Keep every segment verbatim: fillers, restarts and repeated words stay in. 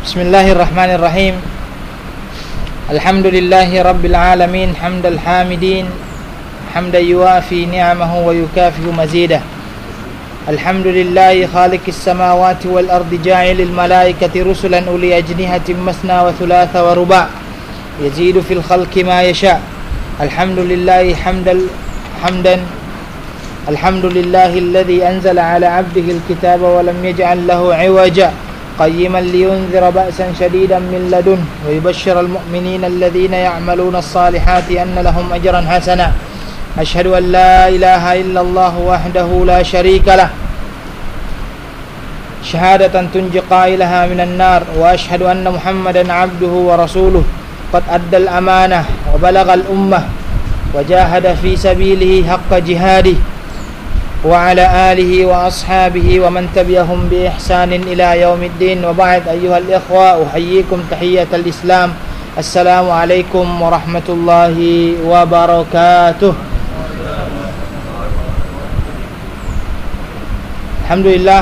Bismillahirrahmanirrahim. Alhamdulillahi rabbil alamin, hamdal hamidin, hamdan yuwafi ni'amahu wa yukafi'u mazidah. Alhamdulillahi khaliqis samawati wal ardi, ja'ilil malaikati rusulan uli ajnihatin masna wa thulatha wa ruba', yazidu fil khalqi ma yasha'. Alhamdulillahi hamdal hamdan Alhamdulillahi alladhi anzala ala 'abdihi al-kitaba wa lam yaj'al lahu 'iwaja قيما لينذر بأسا شديدا من لدنه ويبشر المؤمنين الذين يعملون الصالحات أن لهم أجرا حسنا. أشهد أن لا إله إلا الله وحده لا شريك له شهادة تنجي قائلها من النار، وأشهد أن محمدا عبده ورسوله قد أدى الأمانة وبلغ الأمة وجاهد في سبيله حق جهاده وعلى آله وأصحابه ومن تبعهم بإحسان إلى يوم الدين. وبعد، أيها الإخوة، أحييكم تحية الإسلام. السلام عليكم ورحمة الله وبركاته. Alhamdulillah,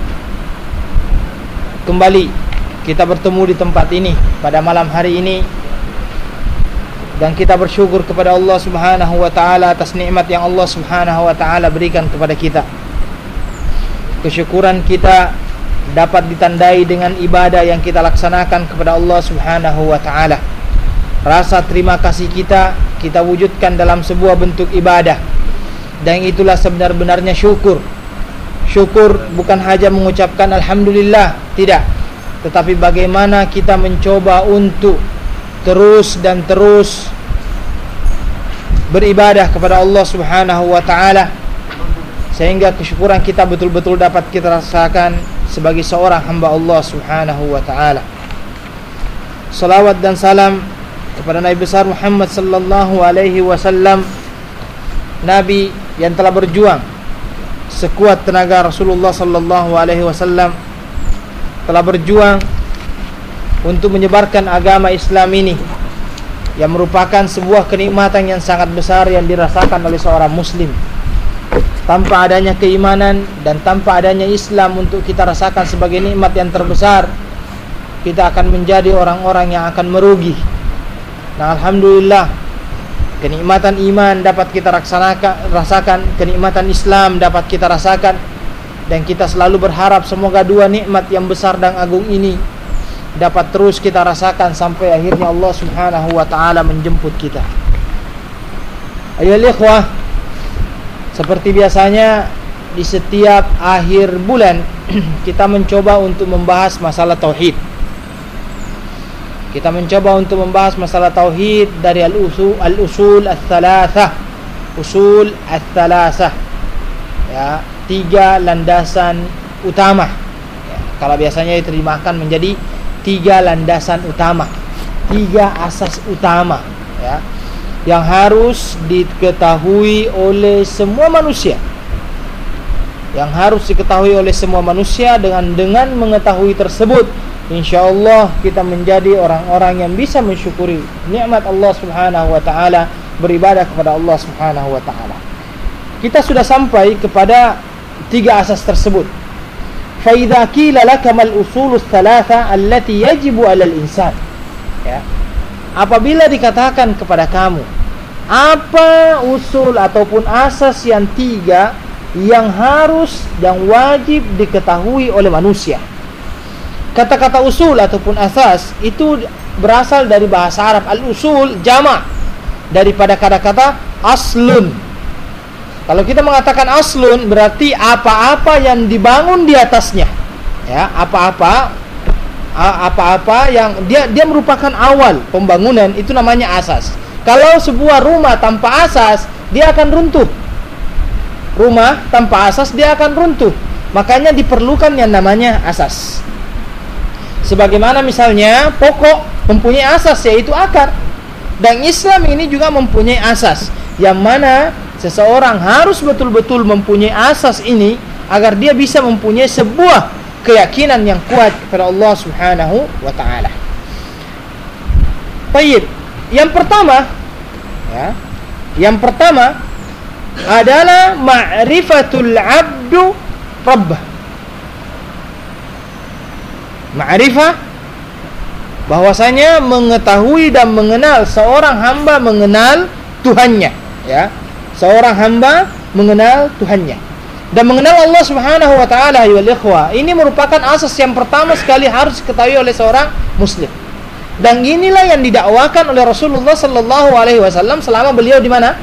kembali kita bertemu di tempat ini pada malam hari ini, dan kita bersyukur kepada Allah Subhanahu wa taala atas nikmat yang Allah Subhanahu wa taala berikan kepada kita. Kesyukuran kita dapat ditandai dengan ibadah yang kita laksanakan kepada Allah Subhanahu wa taala. Rasa terima kasih kita kita wujudkan dalam sebuah bentuk ibadah, dan itulah sebenar-benarnya syukur. Syukur bukan hanya mengucapkan alhamdulillah, tidak, tetapi bagaimana kita mencoba untuk terus dan terus beribadah kepada Allah Subhanahu wa taala, sehingga kesyukuran kita betul-betul dapat kita rasakan sebagai seorang hamba Allah Subhanahu wa taala. Salawat dan salam kepada Nabi besar Muhammad sallallahu alaihi wasallam, nabi yang telah berjuang sekuat tenaga. Rasulullah sallallahu alaihi wasallam telah berjuang untuk menyebarkan agama Islam ini, yang merupakan sebuah kenikmatan yang sangat besar yang dirasakan oleh seorang muslim. Tanpa adanya keimanan dan tanpa adanya Islam untuk kita rasakan sebagai nikmat yang terbesar, kita akan menjadi orang-orang yang akan merugi. Nah, alhamdulillah, kenikmatan iman dapat kita rasakan, rasakan, kenikmatan Islam dapat kita rasakan, dan kita selalu berharap semoga dua nikmat yang besar dan agung ini dapat terus kita rasakan sampai akhirnya Allah Subhanahu wa taala menjemput kita. Ayolah ikhwah, seperti biasanya di setiap akhir bulan kita mencoba untuk membahas masalah tauhid. Kita mencoba untuk membahas masalah tauhid dari al-usul al-usul ats-tsalatsah. Usul ats-tsalatsah. Ya, tiga landasan utama. Ya, kalau biasanya diterjemahkan menjadi tiga landasan utama, tiga asas utama, ya, yang harus diketahui oleh semua manusia, yang harus diketahui oleh semua manusia. Dengan dengan mengetahui tersebut, insyaallah kita menjadi orang-orang yang bisa mensyukuri nikmat Allah Subhanahu wa taala, beribadah kepada Allah Subhanahu wa taala. Kita sudah sampai kepada tiga asas tersebut. فَإِذَا قِيلَ لَكَ مَا الْأُصُولُ الثَّلَاثَةُ الَّتِي يَجِبُ عَلَى الْإِنسَانِ. Ya. Apabila dikatakan kepada kamu, apa usul ataupun asas yang tiga yang harus dan wajib diketahui oleh manusia. Kata-kata usul ataupun asas itu berasal dari bahasa Arab. Al-usul jamak daripada kata-kata aslun. Kalau kita mengatakan aslun, berarti apa-apa yang dibangun di atasnya, ya, apa-apa apa-apa yang dia dia merupakan awal pembangunan, itu namanya asas. Kalau sebuah rumah tanpa asas, dia akan runtuh. Rumah tanpa asas dia akan runtuh. Makanya diperlukan yang namanya asas. Sebagaimana misalnya pokok mempunyai asas, yaitu akar. Dan Islam ini juga mempunyai asas, yang mana seseorang harus betul-betul mempunyai asas ini agar dia bisa mempunyai sebuah keyakinan yang kuat kepada Allah Subhanahu wa taala. Baik, yang pertama, ya, yang pertama adalah ma'rifatul 'abdu rabbah. Ma'rifah bahwasanya mengetahui dan mengenal seorang hamba mengenal Tuhannya, ya. Seorang hamba mengenal Tuhannya dan mengenal Allah Subhanahu wa taala, ya ikhwah. Ini merupakan asas yang pertama sekali harus diketahui oleh seorang muslim. Dan inilah yang didakwakan oleh Rasulullah sallallahu alaihi wasallam selama beliau di mana?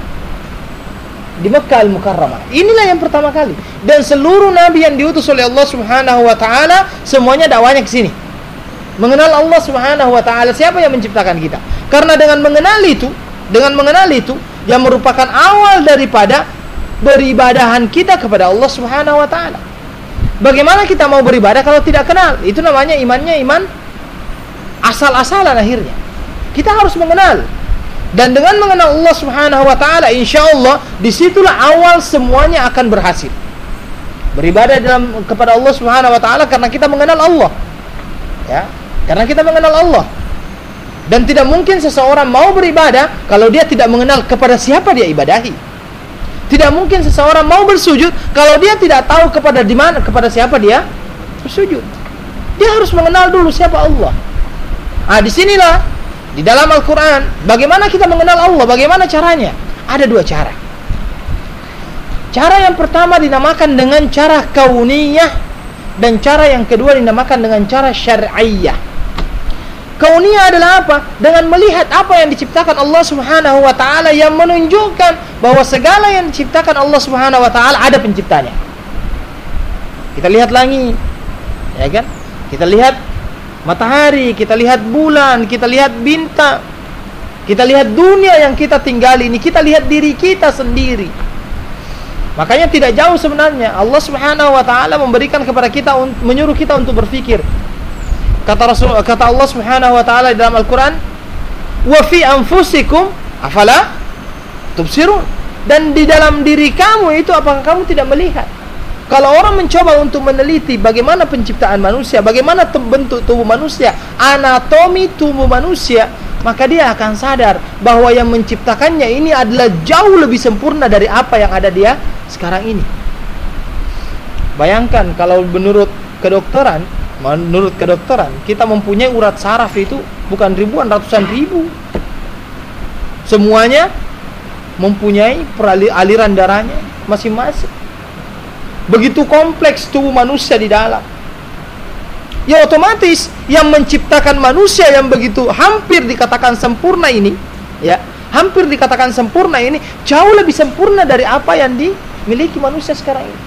Di Mekkah Al-Mukarramah. Inilah yang pertama kali. Dan seluruh nabi yang diutus oleh Allah Subhanahu wa taala semuanya dakwanya ke sini. Mengenal Allah Subhanahu wa taala, siapa yang menciptakan kita. Karena dengan mengenal itu, dengan mengenal itu yang merupakan awal daripada beribadahan kita kepada Allah Subhanahu wa taala. Bagaimana kita mau beribadah kalau tidak kenal? Itu namanya imannya iman asal-asalan akhirnya. Kita harus mengenal. Dan dengan mengenal Allah Subhanahu wa taala, insyaallah disitulah awal semuanya akan berhasil. Beribadah dalam kepada Allah Subhanahu wa taala karena kita mengenal Allah. Ya, karena kita mengenal Allah. Dan tidak mungkin seseorang mau beribadah kalau dia tidak mengenal kepada siapa dia ibadahi. Tidak mungkin seseorang mau bersujud kalau dia tidak tahu kepada di mana, kepada siapa dia bersujud. Dia harus mengenal dulu siapa Allah. Ah, disinilah di dalam Al-Quran bagaimana kita mengenal Allah, bagaimana caranya? Ada dua cara. Cara yang pertama dinamakan dengan cara kauniyah dan cara yang kedua dinamakan dengan cara syar'iyyah. Kauniyah adalah apa? Dengan melihat apa yang diciptakan Allah Subhanahu wa taala yang menunjukkan bahwa segala yang diciptakan Allah Subhanahu wa taala ada penciptanya. Kita lihat langit, ya kan? Kita lihat matahari, kita lihat bulan, kita lihat bintang. Kita lihat dunia yang kita tinggali ini, kita lihat diri kita sendiri. Makanya tidak jauh sebenarnya Allah Subhanahu wa taala memberikan kepada kita, menyuruh kita untuk berfikir. Kata Rasul, kata Allah Subhanahu wa taala dalam Al-Qur'an, "Wa fi anfusikum afala tubsirun." Dan di dalam diri kamu itu apakah kamu tidak melihat? Kalau orang mencoba untuk meneliti bagaimana penciptaan manusia, bagaimana bentuk tubuh manusia, anatomi tubuh manusia, maka dia akan sadar bahwa yang menciptakannya ini adalah jauh lebih sempurna dari apa yang ada dia sekarang ini. Bayangkan kalau menurut kedokteran, menurut kedokteran kita mempunyai urat saraf itu bukan ribuan, ratusan ribu. Semuanya mempunyai aliran darahnya masing-masing. Begitu kompleks tubuh manusia di dalam. Ya otomatis yang menciptakan manusia yang begitu hampir dikatakan sempurna ini, ya, hampir dikatakan sempurna ini jauh lebih sempurna dari apa yang dimiliki manusia sekarang ini.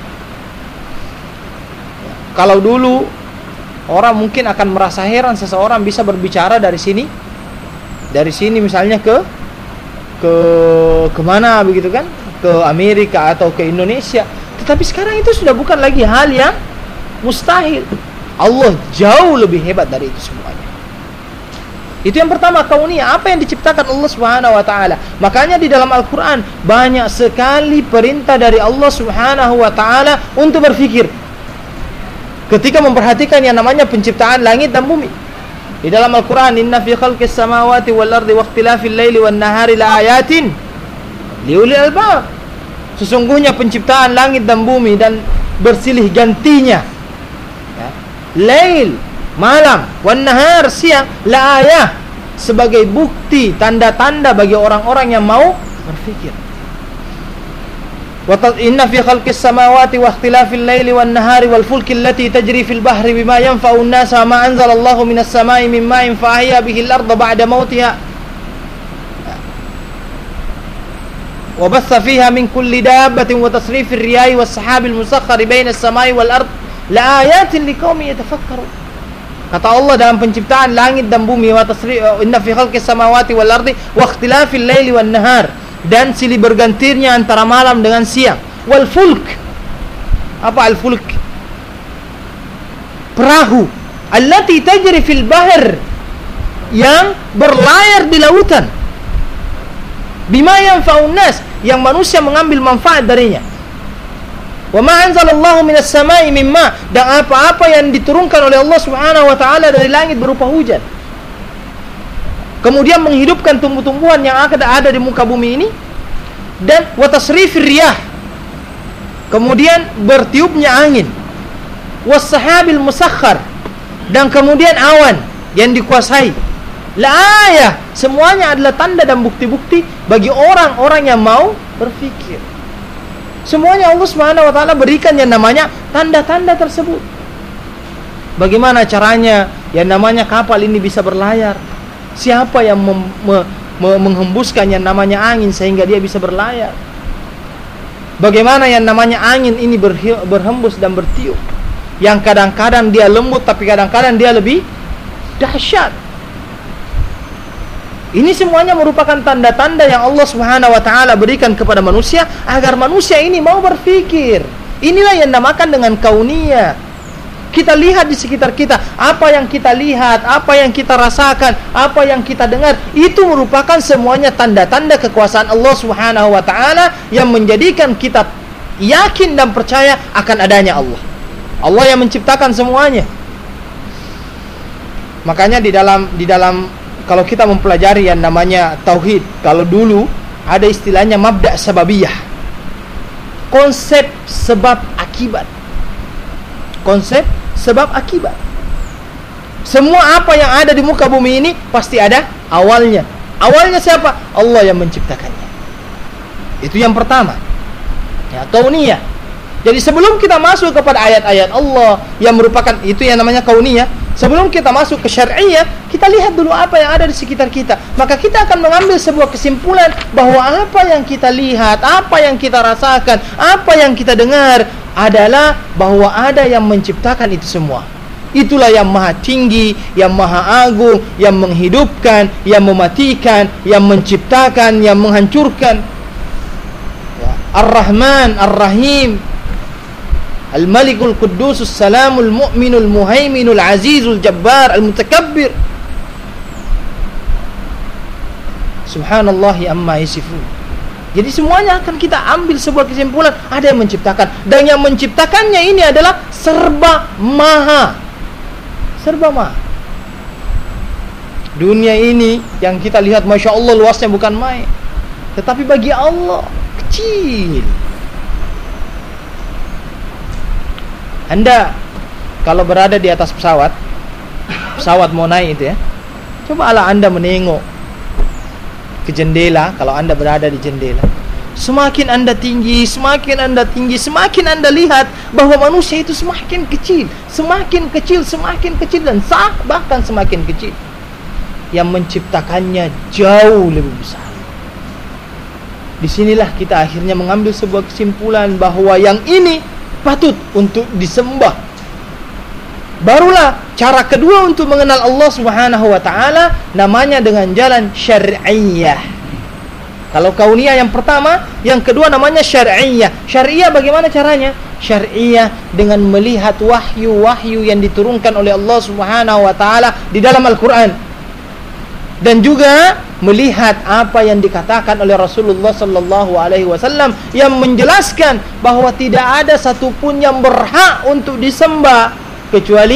Ya, kalau dulu orang mungkin akan merasa heran seseorang bisa berbicara dari sini, dari sini misalnya ke ke kemana begitu kan, ke Amerika atau ke Indonesia. Tetapi sekarang itu sudah bukan lagi hal yang mustahil. Allah jauh lebih hebat dari itu semuanya. Itu yang pertama, kauniyah, apa yang diciptakan Allah Subhanahu wa taala. Makanya di dalam Al-Qur'an banyak sekali perintah dari Allah Subhanahu wa taala untuk berfikir. Ketika memperhatikan yang namanya penciptaan langit dan bumi. Di dalam Al-Qur'an, "Inna fi khalqis samawati wal ardi wa ikhtilafil laili wan nahari laayatin liulil albab." Sesungguhnya penciptaan langit dan bumi dan bersilih gantinya, ya, lail malam, wan nahar siang, laayah, sebagai bukti, tanda-tanda bagi orang-orang yang mau berfikir. Wa inna fi khalqis samawati wa ikhtilafil laili wan nahari wal fulki allati tajri fil bahri bima yanfa'u an-nasa ma anzalallahu minas samai min ma'in fa ahya bihi al-ardha ba'da mautiha wa batha fiha min kulli dabbatin wa tasrifir riyahi was sahabil musakhkhari bainas samai wal ard la ayatin liqaumin yatafakkarun. Kata Allah dalam penciptaan langit dan bumi, wa tasrif inna fi khalqis samawati wal ardi wa ikhtilafil laili wan nahar, dan silih bergantinya antara malam dengan siang. Wal fulk, apa al fulk? Perahu. Allati tajri fil bahr, yang berlayar di lautan. Bima yanfa'un nas, yang manusia mengambil manfaat darinya. Wa ma anzalallahu minas samai mimma, dan apa-apa yang diturunkan oleh Allah Subhanahu wa taala dari langit berupa hujan. Kemudian menghidupkan tumbuh-tumbuhan yang ada di muka bumi ini, dan wa tasrifir riyah, kemudian bertiupnya angin, was sahabil musakhkhar, dan kemudian awan yang dikuasai la ayah, semuanya adalah tanda dan bukti-bukti bagi orang-orang yang mau berfikir. Semuanya Allah Subhanahu wa taala berikan yang namanya tanda-tanda tersebut. Bagaimana caranya yang namanya kapal ini bisa berlayar? Siapa yang mem, me, me, menghembuskan yang namanya angin sehingga dia bisa berlayar? Bagaimana yang namanya angin ini berhembus dan bertiup? Yang kadang-kadang dia lembut tapi kadang-kadang dia lebih dahsyat. Ini semuanya merupakan tanda-tanda yang Allah Subhanahu wa taala berikan kepada manusia agar manusia ini mau berpikir. Inilah yang dinamakan dengan kauniyah. Kita lihat di sekitar kita, apa yang kita lihat, apa yang kita rasakan, apa yang kita dengar, itu merupakan semuanya tanda-tanda kekuasaan Allah Subhanahu wa taala yang menjadikan kita yakin dan percaya akan adanya Allah. Allah yang menciptakan semuanya. Makanya di dalam di dalam kalau kita mempelajari yang namanya tauhid, kalau dulu ada istilahnya mabda' sababiyah. Konsep sebab akibat. Konsep sebab akibat. Semua apa yang ada di muka bumi ini pasti ada awalnya. Awalnya siapa? Allah yang menciptakannya. Itu yang pertama. Ya, kauniyah. Jadi sebelum kita masuk kepada ayat-ayat Allah yang merupakan itu yang namanya kauniyah, sebelum kita masuk ke syar'iyah, kita lihat dulu apa yang ada di sekitar kita. Maka kita akan mengambil sebuah kesimpulan bahwa apa yang kita lihat, apa yang kita rasakan, apa yang kita dengar adalah bahwa ada yang menciptakan itu semua. Itulah yang maha tinggi, yang maha agung, yang menghidupkan, yang mematikan, yang menciptakan, yang menghancurkan. Ya. Ar-Rahman, Ar-Rahim, Al-Malikul Quddusus Salamul Mu'minul Muhaiminul Azizul Jabbar Al-Mutakabbir. Subhanallahi amma yasifun. Jadi semuanya akan kita ambil sebuah kesimpulan, ada yang menciptakan, dan yang menciptakannya ini adalah serba maha. Serba maha. Dunia ini yang kita lihat Masya Allah luasnya bukan main, tetapi bagi Allah kecil. Anda kalau berada di atas pesawat, pesawat mau naik itu ya, cobalah Anda menengok ke jendela. Kalau Anda berada di jendela, semakin Anda tinggi, semakin Anda tinggi, semakin Anda lihat bahwa manusia itu semakin kecil, semakin kecil, semakin kecil, dan sah bahkan semakin kecil. Yang menciptakannya jauh lebih besar. Disinilah kita akhirnya mengambil sebuah kesimpulan bahwa yang ini patut untuk disembah. Barulah cara kedua untuk mengenal Allah Subhanahu wa taala namanya dengan jalan syar'iyah. Kalau kauniyah yang pertama, yang kedua namanya syar'iyah. Syar'iyah bagaimana caranya? Syar'iyah dengan melihat wahyu-wahyu yang diturunkan oleh Allah Subhanahu wa taala di dalam Al-Qur'an. Dan juga melihat apa yang dikatakan oleh Rasulullah sallallahu alaihi wasallam yang menjelaskan bahwa tidak ada satupun yang berhak untuk disembah kecuali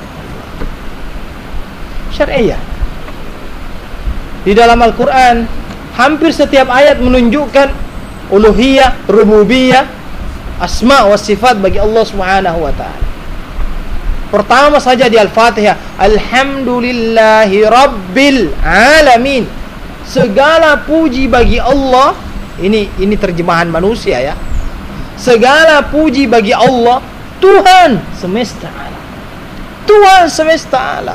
syar'iyah. Di dalam Al-Quran hampir setiap ayat menunjukkan uluhiyah, rububiyah, asma wa sifat bagi Allah Subhanahu wa taala. Pertama saja di Al-Fatihah, alhamdulillahi rabbil alamin. Segala puji bagi Allah. Ini ini terjemahan manusia ya. Segala puji bagi Allah, Tuhan semesta alam. Tuhan semesta alam.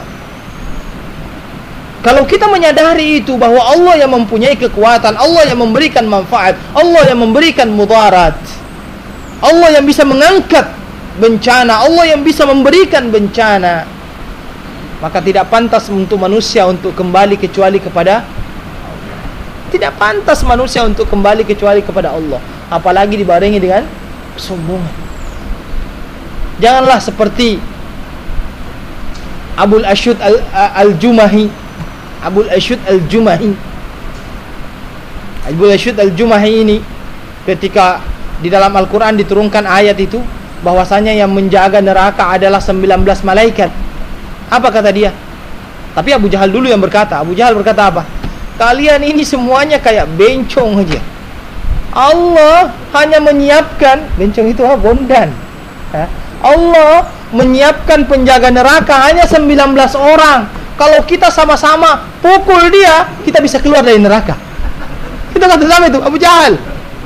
Kalau kita menyadari itu bahwa Allah yang mempunyai kekuatan, Allah yang memberikan manfaat, Allah yang memberikan mudarat, Allah yang bisa mengangkat bencana, Allah yang bisa memberikan bencana, maka tidak pantas untuk manusia untuk kembali kecuali kepada Allah. Tidak pantas manusia untuk kembali kecuali kepada Allah, apalagi dibarengi dengan kesombongan. Janganlah seperti Abul Ashud Al-Jumahi. Abul Ashud Al-Jumahi. Abul Ashud Al-Jumahi ini ketika di dalam Al-Quran diturunkan ayat itu bahwasanya yang menjaga neraka adalah sembilan belas malaikat. Apa kata dia? Tapi Abu Jahal dulu yang berkata. Abu Jahal berkata apa? Kalian ini semuanya kayak bencong aja. Allah hanya menyiapkan, bencong itu apa? Bondan. Ha? Allah menyiapkan penjaga neraka hanya sembilan belas orang. kalau kita sama-sama pukul dia, kita bisa keluar dari neraka. Itu kata siapa itu? Abu Jahal.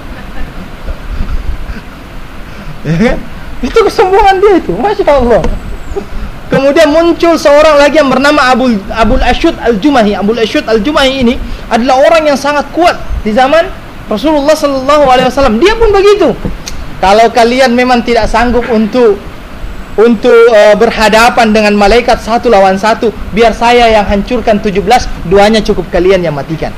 Ya kan? Itu kesombongan dia itu, Masya Allah. Kemudian muncul seorang lagi yang bernama Abu Abul Asyud Al-Jumahi. Abul Asyud Al-Jumahi ini adalah orang yang sangat kuat di zaman Rasulullah sallallahu alaihi wasallam. Dia pun begitu. Kalau kalian memang tidak sanggup untuk untuk uh, berhadapan dengan malaikat satu lawan satu, biar saya yang hancurkan tujuh belas, duanya cukup kalian yang matikan.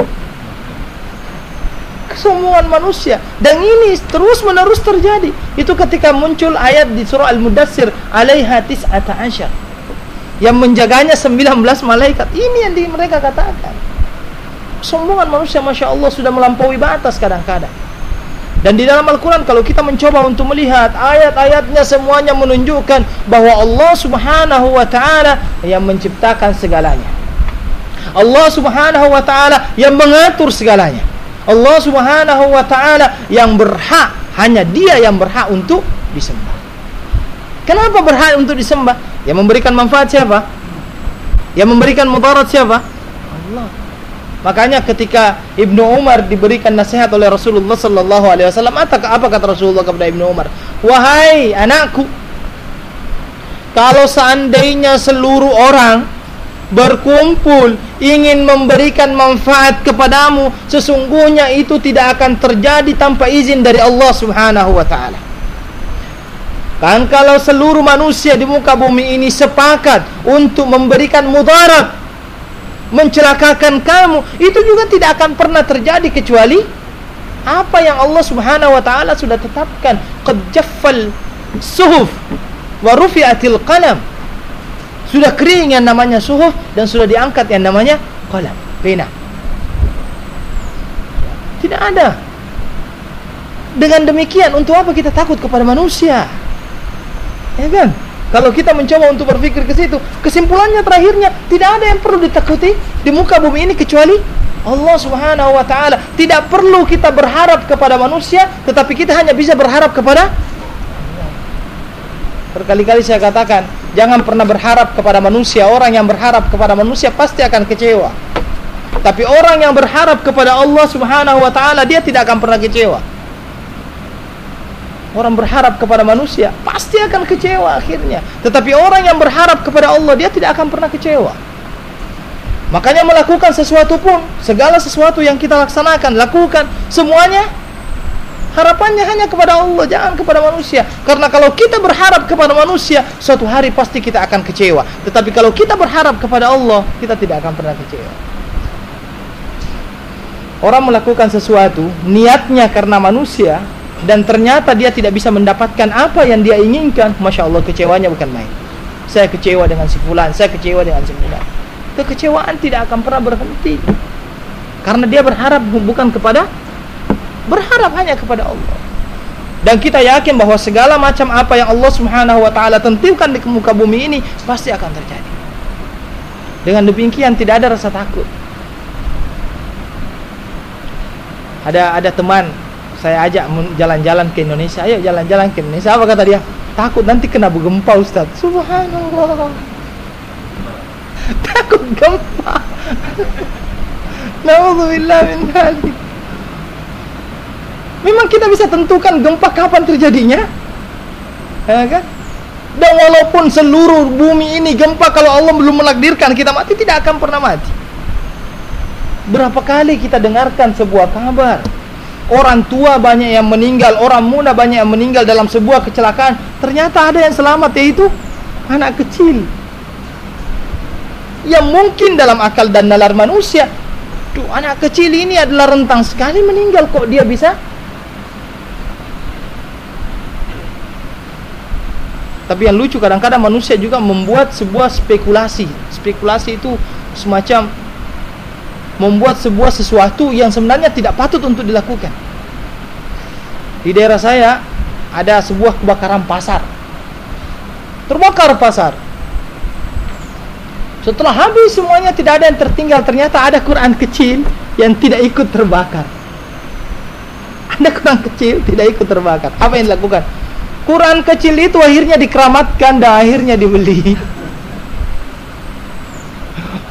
Kesombongan manusia, dan ini terus menerus terjadi. Itu ketika muncul ayat di surah Al-Mudassir, alaiha tis'ata asyar, yang menjaganya sembilan belas malaikat. Ini yang di mereka katakan. Kesombongan manusia, Masya Allah, sudah melampaui batas kadang-kadang. Dan di dalam Al-Quran, kalau kita mencoba untuk melihat ayat-ayatnya, semuanya menunjukkan bahwa Allah subhanahu wa ta'ala yang menciptakan segalanya. Allah subhanahu wa ta'ala yang mengatur segalanya. Allah subhanahu wa ta'ala yang berhak, hanya dia yang berhak untuk disembah. Kenapa berhak untuk disembah? Yang memberikan manfaat siapa? Yang memberikan mudarat siapa? Allah. Makanya ketika Ibnu Umar diberikan nasihat oleh Rasulullah sallallahu alaihi wasallam, apa kata Rasulullah kepada Ibnu Umar? Wahai anakku, kalau seandainya seluruh orang berkumpul ingin memberikan manfaat kepadamu, sesungguhnya itu tidak akan terjadi tanpa izin dari Allah subhanahu wa ta'ala. Kan kalau seluruh manusia di muka bumi ini sepakat untuk memberikan mudarat, mencelakakan kamu, itu juga tidak akan pernah terjadi kecuali apa yang Allah subhanahu wa ta'ala sudah tetapkan. Qad jaffal suhuf wa rufi'atil qalam. Sudah kering yang namanya suhuf, dan sudah diangkat yang namanya qalam, pena. Tidak ada. Dengan demikian, untuk apa kita takut kepada manusia? Ya kan? Kalau kita mencoba untuk berpikir ke situ, kesimpulannya terakhirnya tidak ada yang perlu ditakuti di muka bumi ini kecuali Allah subhanahu wa ta'ala. Tidak perlu kita berharap kepada manusia, tetapi kita hanya bisa berharap kepada Allah. Berkali-kali saya katakan, jangan pernah berharap kepada manusia. Orang yang berharap kepada manusia pasti akan kecewa. Tapi orang yang berharap kepada Allah subhanahu wa ta'ala, dia tidak akan pernah kecewa. Orang berharap kepada manusia pasti akan kecewa akhirnya. Tetapi orang yang berharap kepada Allah, dia tidak akan pernah kecewa. Makanya melakukan sesuatu pun, segala sesuatu yang kita laksanakan, lakukan semuanya harapannya hanya kepada Allah, jangan kepada manusia. Karena kalau kita berharap kepada manusia, suatu hari pasti kita akan kecewa. Tetapi kalau kita berharap kepada Allah, kita tidak akan pernah kecewa. Orang melakukan sesuatu niatnya karena manusia, dan ternyata dia tidak bisa mendapatkan apa yang dia inginkan, Masya Allah, kecewanya bukan main. Saya kecewa dengan si fulan, saya kecewa dengan si fulan. Kekecewaan tidak akan pernah berhenti, karena dia berharap bukan kepada, berharap hanya kepada Allah. Dan kita yakin bahwa segala macam apa yang Allah subhanahu wa ta'ala tentukan di muka bumi ini pasti akan terjadi. Dengan demikian tidak ada rasa takut. Ada ada teman saya ajak jalan-jalan ke Indonesia, ayo jalan-jalan ke Indonesia. Apa kata dia? Takut nanti kena gempa, Ustaz. Subhanallah. Takut gempa. Na'udzubillah min dzalik. Memang kita bisa tentukan gempa kapan terjadinya? Ya kan? Dan walaupun seluruh bumi ini gempa, kalau Allah belum menakdirkan kita mati, tidak akan pernah mati. Berapa kali kita dengarkan sebuah kabar, orang tua banyak yang meninggal, orang muda banyak yang meninggal dalam sebuah kecelakaan. Ternyata ada yang selamat, yaitu anak kecil. Yang mungkin dalam akal dan nalar manusia, tuh anak kecil ini adalah rentang sekali meninggal, kok dia bisa? Tapi yang lucu, kadang-kadang manusia juga membuat sebuah spekulasi. Spekulasi itu semacam membuat sebuah sesuatu yang sebenarnya tidak patut untuk dilakukan. Di daerah saya ada sebuah kebakaran pasar. Terbakar pasar. Setelah habis semuanya, tidak ada yang tertinggal. Ternyata ada Quran kecil yang tidak ikut terbakar. Ada Quran kecil tidak ikut terbakar. Apa yang dilakukan? Quran kecil itu akhirnya dikeramatkan dan akhirnya dibeli.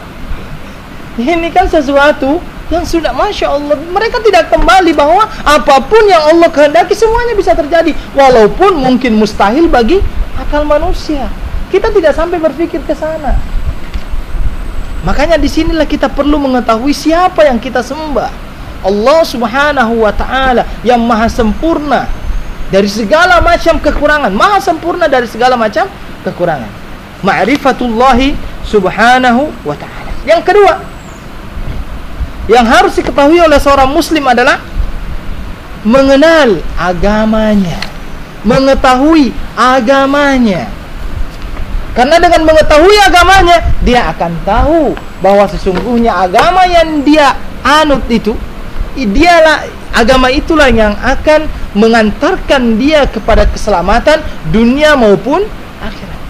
Ini kan sesuatu yang sudah Masya Allah. Mereka tidak kembali bahwa apapun yang Allah kehendaki semuanya bisa terjadi, walaupun mungkin mustahil bagi akal manusia. Kita tidak sampai berpikir ke sana. Makanya disinilah kita perlu mengetahui siapa yang kita sembah. Allah Subhanahu wa ta'ala yang maha sempurna dari segala macam kekurangan, maha sempurna dari segala macam kekurangan. Ma'rifatullahi Subhanahu wa ta'ala. Yang kedua yang harus diketahui oleh seorang muslim adalah mengenal agamanya, mengetahui agamanya. Karena dengan mengetahui agamanya, dia akan tahu bahwa sesungguhnya agama yang dia anut itu, dialah agama itulah yang akan mengantarkan dia kepada keselamatan dunia maupun akhirat.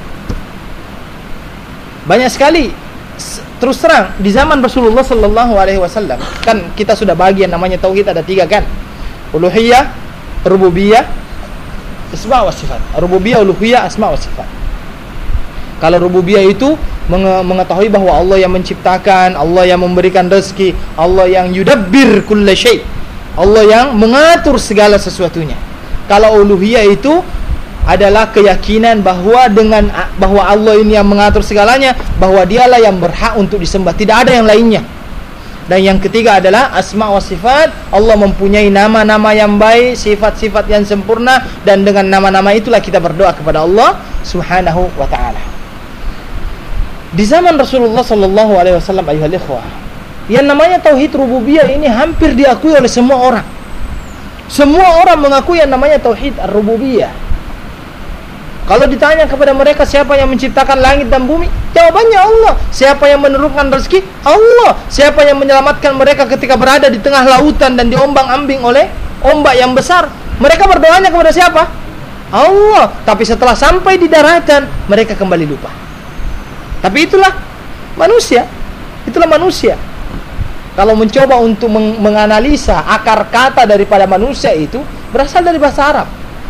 Banyak sekali, terus terang di zaman Rasulullah sallallahu alaihi wasallam, kan kita sudah bagi yang namanya tauhid ada tiga kan? Uluhiyah, rububiyah, asma wa sifat. Rububiyah, uluhiyah, asma wa sifat. Kalau rububiyah itu mengetahui bahwa Allah yang menciptakan, Allah yang memberikan rezeki, Allah yang yudabbir kulla syai', Allah yang mengatur segala sesuatunya. Kalau uluhiyah itu adalah keyakinan bahwa dengan bahwa Allah ini yang mengatur segalanya, bahwa dialah yang berhak untuk disembah, tidak ada yang lainnya. Dan yang ketiga adalah asma wa sifat, Allah mempunyai nama-nama yang baik, sifat-sifat yang sempurna, dan dengan nama-nama itulah kita berdoa kepada Allah Subhanahu wa ta'ala. Di zaman Rasulullah sallallahu alaihi wasallam, ayuhal ikhwah, yang namanya tauhid rububiyah ini hampir diakui oleh semua orang. Semua orang mengakui yang namanya tauhid ar-rububiyah. Kalau ditanya kepada mereka siapa yang menciptakan langit dan bumi, jawabannya Allah. Siapa yang menurunkan rezeki? Allah. Siapa yang menyelamatkan mereka ketika berada di tengah lautan dan diombang-ambing oleh ombak yang besar? Mereka berdoanya kepada siapa? Allah. Tapi setelah sampai di daratan, mereka kembali lupa. Tapi itulah manusia. Itulah manusia. Kalau mencoba untuk meng- menganalisa akar kata daripada manusia itu berasal dari bahasa Arab.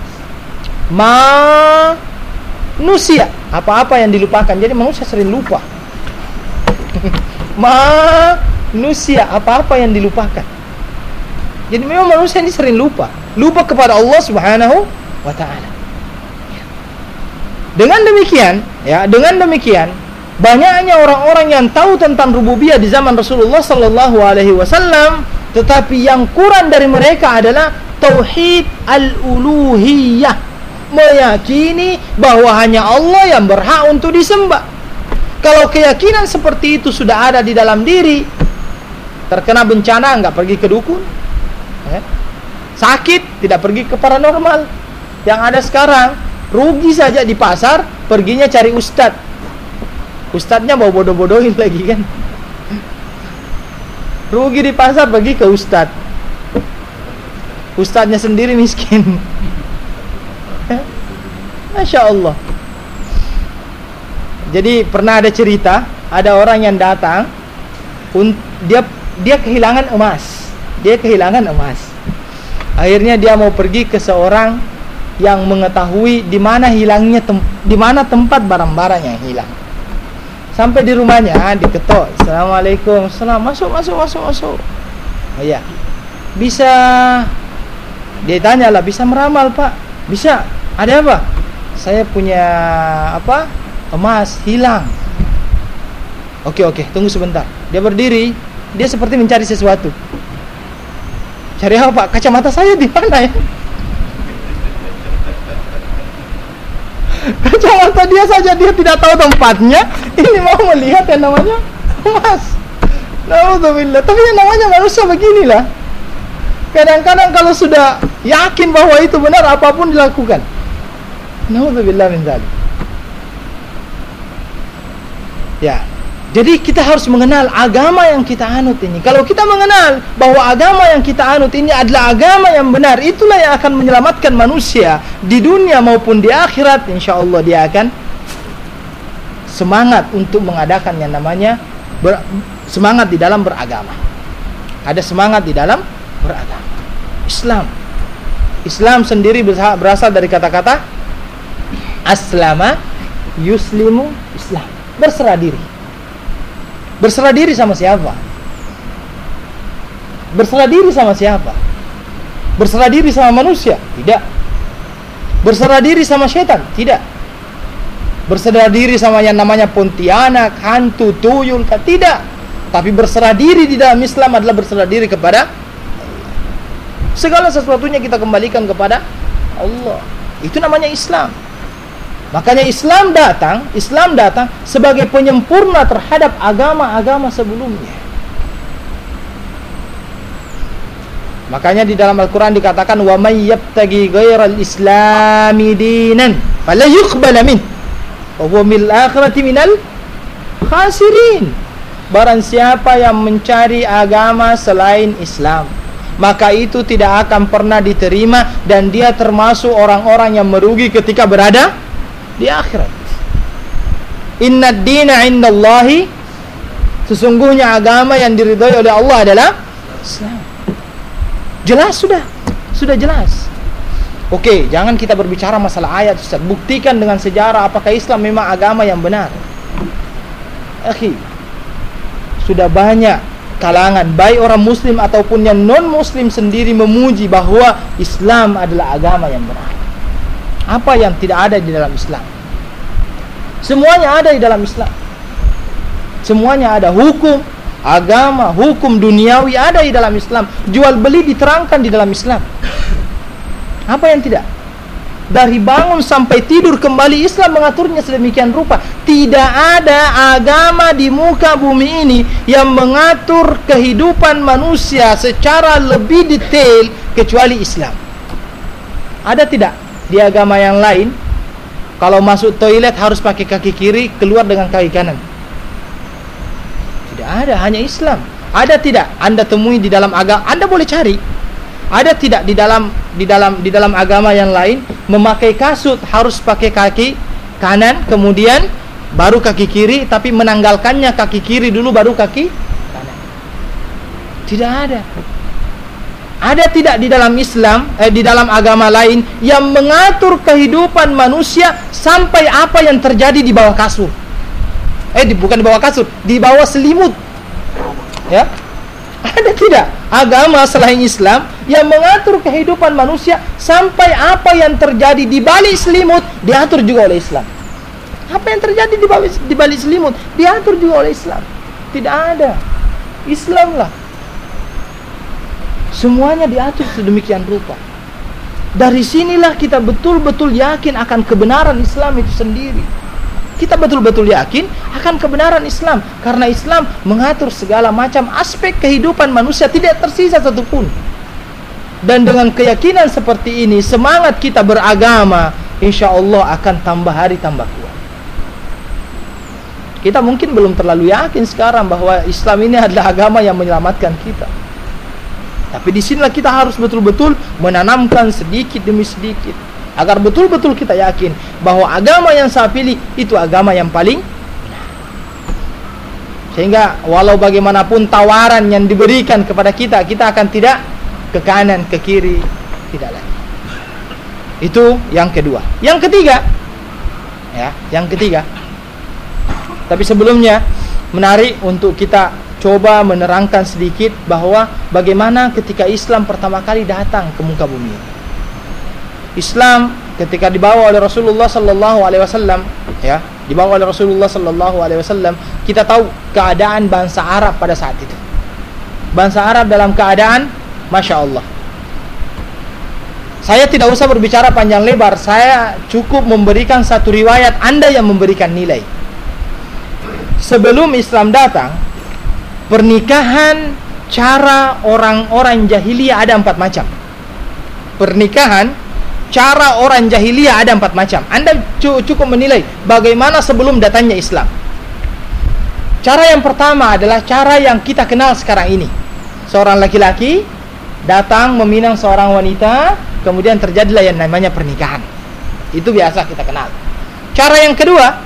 Manusia, apa-apa yang dilupakan. Jadi manusia sering lupa. Manusia, apa-apa yang dilupakan. Jadi memang manusia ini sering lupa. Lupa kepada Allah Subhanahu wa ta'ala. Dengan demikian, ya, dengan demikian banyaknya orang-orang yang tahu tentang rububiyah di zaman Rasulullah sallallahu alaihi wasallam, tetapi yang kurang dari mereka adalah tauhid al-uluhiyah, meyakini bahwa hanya Allah yang berhak untuk disembah. Kalau keyakinan seperti itu sudah ada di dalam diri, terkena bencana enggak pergi ke dukun, ya. Sakit tidak pergi ke paranormal. Yang ada sekarang rugi saja di pasar, perginya cari ustadz. Ustadznya bawa bodoh-bodohin lagi kan. Rugi di pasar pergi ke ustadz. Ustadznya sendiri miskin. Masya Allah. Jadi pernah ada cerita, ada orang yang datang, dia dia kehilangan emas. Dia kehilangan emas. Akhirnya dia mau pergi ke seorang yang mengetahui di mana hilangnya tem, di mana tempat barang-barang yang hilang. Sampai di rumahnya, diketok. Assalamualaikum. Salam. Masuk, masuk, masuk, masuk. Oh iya. Bisa. Dia tanya lah, bisa meramal Pak? Bisa. Ada apa? Saya punya apa? Emas hilang. Oke, oke. Tunggu sebentar. Dia berdiri. Dia seperti mencari sesuatu. Cari apa Pak? Kacamata saya di mana ya? Kacamata dia saja dia tidak tahu tempatnya. Ini mau melihat yang namanya emas. Naudzubillah. Tapi yang namanya manusia beginilah. Kadang-kadang kalau sudah yakin bahwa itu benar, apapun dilakukan. Naudzubillah min dzalik. Ya. Jadi kita harus mengenal agama yang kita anut ini. Kalau kita mengenal bahwa agama yang kita anut ini adalah agama yang benar, itulah yang akan menyelamatkan manusia di dunia maupun di akhirat. Insya Allah dia akan semangat untuk mengadakan yang namanya ber, semangat di dalam beragama. Ada semangat di dalam beragama. Islam. Islam sendiri berasal dari kata-kata aslama yuslimu, Islam, berserah diri. Berserah diri sama siapa? Berserah diri sama siapa? Berserah diri sama manusia? Tidak. Berserah diri sama setan? Tidak. Berserah diri sama yang namanya pontianak, hantu, tuyul? Tidak. Tapi berserah diri di dalam Islam adalah berserah diri kepada segala sesuatunya kita kembalikan kepada Allah. Itu namanya Islam. Makanya Islam datang, Islam datang sebagai penyempurna terhadap agama-agama sebelumnya. Makanya di dalam Al-Quran dikatakan wa may yabtaghi ghairal islami dinan fala yuqbal min wa huwa mil akhirati minal khasirin. Barang siapa yang mencari agama selain Islam, maka itu tidak akan pernah diterima dan dia termasuk orang-orang yang merugi ketika berada di akhirat. Inna ad-dina 'indallahi, sesungguhnya agama yang diridhai oleh Allah adalah Islam. Jelas sudah, sudah jelas. Oke, jangan kita berbicara masalah ayat, Ustaz. Buktikan dengan sejarah apakah Islam memang agama yang benar. Akhi, sudah banyak kalangan baik orang muslim ataupun yang non muslim sendiri memuji bahwa Islam adalah agama yang benar. Apa yang tidak ada di dalam Islam? Semuanya ada di dalam Islam. Semuanya ada, hukum agama, hukum duniawi ada di dalam Islam. Jual beli diterangkan di dalam Islam. Apa yang tidak? Dari bangun sampai tidur kembali Islam mengaturnya sedemikian rupa. Tidak ada agama di muka bumi ini yang mengatur kehidupan manusia secara lebih detail kecuali Islam. Ada tidak? Di agama yang lain, kalau masuk toilet harus pakai kaki kiri, keluar dengan kaki kanan. Tidak ada, hanya Islam. Ada tidak? Anda temui di dalam agama, Anda boleh cari. Ada tidak di dalam di dalam di dalam agama yang lain memakai kasut harus pakai kaki kanan, kemudian baru kaki kiri, tapi menanggalkannya kaki kiri dulu baru kaki kanan. Tidak ada. Ada tidak di dalam Islam, eh, di dalam agama lain yang mengatur kehidupan manusia sampai apa yang terjadi di bawah kasur? Eh, di, bukan di bawah kasur, di bawah selimut. Ya? Ada tidak agama selain Islam yang mengatur kehidupan manusia sampai apa yang terjadi di balik selimut diatur juga oleh Islam? Apa yang terjadi di balik, di balik selimut diatur juga oleh Islam? Tidak ada. Islam lah. Semuanya diatur sedemikian rupa. Dari sinilah kita betul-betul yakin akan kebenaran Islam itu sendiri. Kita betul-betul yakin akan kebenaran Islam, karena Islam mengatur segala macam aspek kehidupan manusia, tidak tersisa satupun. Dan dengan keyakinan seperti ini, semangat kita beragama insya Allah akan tambah hari tambah kuat. Kita mungkin belum terlalu yakin sekarang bahwa Islam ini adalah agama yang menyelamatkan kita. Tapi di sinilah kita harus betul-betul menanamkan sedikit demi sedikit, agar betul-betul kita yakin bahwa agama yang saya pilih itu agama yang paling benar. Sehingga walau bagaimanapun tawaran yang diberikan kepada kita, kita akan tidak ke kanan, ke kiri, tidak lagi. Itu yang kedua. Yang ketiga, ya, yang ketiga. Tapi sebelumnya menarik untuk kita coba menerangkan sedikit bahwa bagaimana ketika Islam pertama kali datang ke muka bumi ini. Islam ketika dibawa oleh Rasulullah sallallahu alaihi wasallam, ya, dibawa oleh Rasulullah sallallahu alaihi wasallam, kita tahu keadaan bangsa Arab pada saat itu. Bangsa Arab dalam keadaan Masya Allah. Saya tidak usah berbicara panjang lebar, saya cukup memberikan satu riwayat, Anda yang memberikan nilai. Sebelum Islam datang, pernikahan cara orang-orang jahiliyah ada empat macam. Pernikahan cara orang jahiliyah ada empat macam. Anda cukup menilai bagaimana sebelum datangnya Islam. Cara yang pertama adalah cara yang kita kenal sekarang ini. Seorang laki-laki datang meminang seorang wanita, kemudian terjadilah yang namanya pernikahan. Itu biasa kita kenal. Cara yang kedua,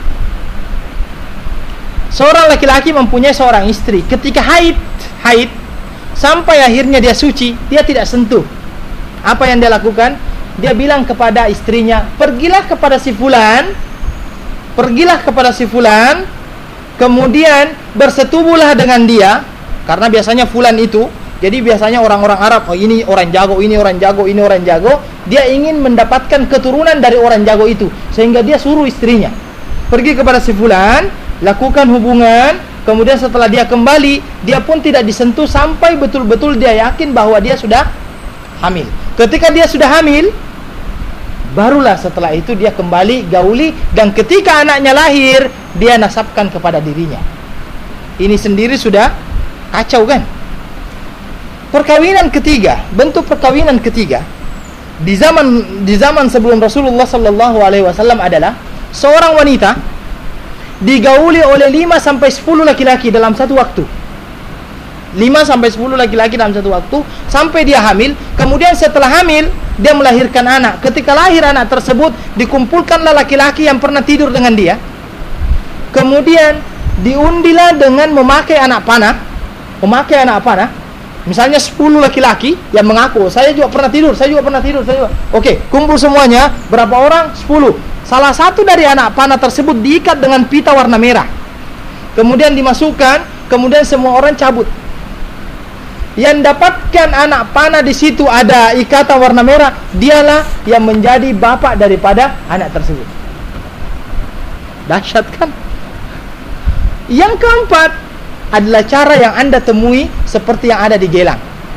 seorang laki-laki mempunyai seorang istri. Ketika haid, haid sampai akhirnya dia suci, dia tidak sentuh. Apa yang dia lakukan? Dia bilang kepada istrinya, pergilah kepada si fulan, pergilah kepada si fulan, kemudian bersetubuhlah dengan dia, karena biasanya fulan itu, jadi biasanya orang-orang Arab, oh ini orang jago, ini orang jago, ini orang jago, dia ingin mendapatkan keturunan dari orang jago itu, sehingga dia suruh istrinya pergi kepada si fulan, lakukan hubungan, kemudian setelah dia kembali, dia pun tidak disentuh sampai betul-betul dia yakin bahwa dia sudah hamil. Ketika dia sudah hamil, barulah setelah itu dia kembali gauli, dan ketika anaknya lahir, dia nasabkan kepada dirinya. Ini sendiri sudah kacau kan? Perkawinan ketiga, bentuk perkawinan ketiga di zaman di zaman sebelum Rasulullah sallallahu alaihi wasallam adalah seorang wanita digauli oleh lima sampai sepuluh laki-laki dalam satu waktu. lima sampai sepuluh laki-laki dalam satu waktu sampai dia hamil. Kemudian setelah hamil, dia melahirkan anak. Ketika lahir anak tersebut, dikumpulkanlah laki-laki yang pernah tidur dengan dia. Kemudian diundilah dengan memakai anak panah, memakai anak panah. Misalnya sepuluh laki-laki yang mengaku, saya juga pernah tidur, saya juga pernah tidur, saya juga. Oke, kumpul semuanya, berapa orang? sepuluh. Salah satu dari anak panah tersebut diikat dengan pita warna merah. Kemudian dimasukkan, kemudian semua orang cabut. Yang dapatkan anak panah di situ ada ikatan warna merah, dialah yang menjadi bapak daripada anak tersebut. Dahsyat kan? Yang keempat adalah cara yang Anda temui seperti yang ada di Gelang.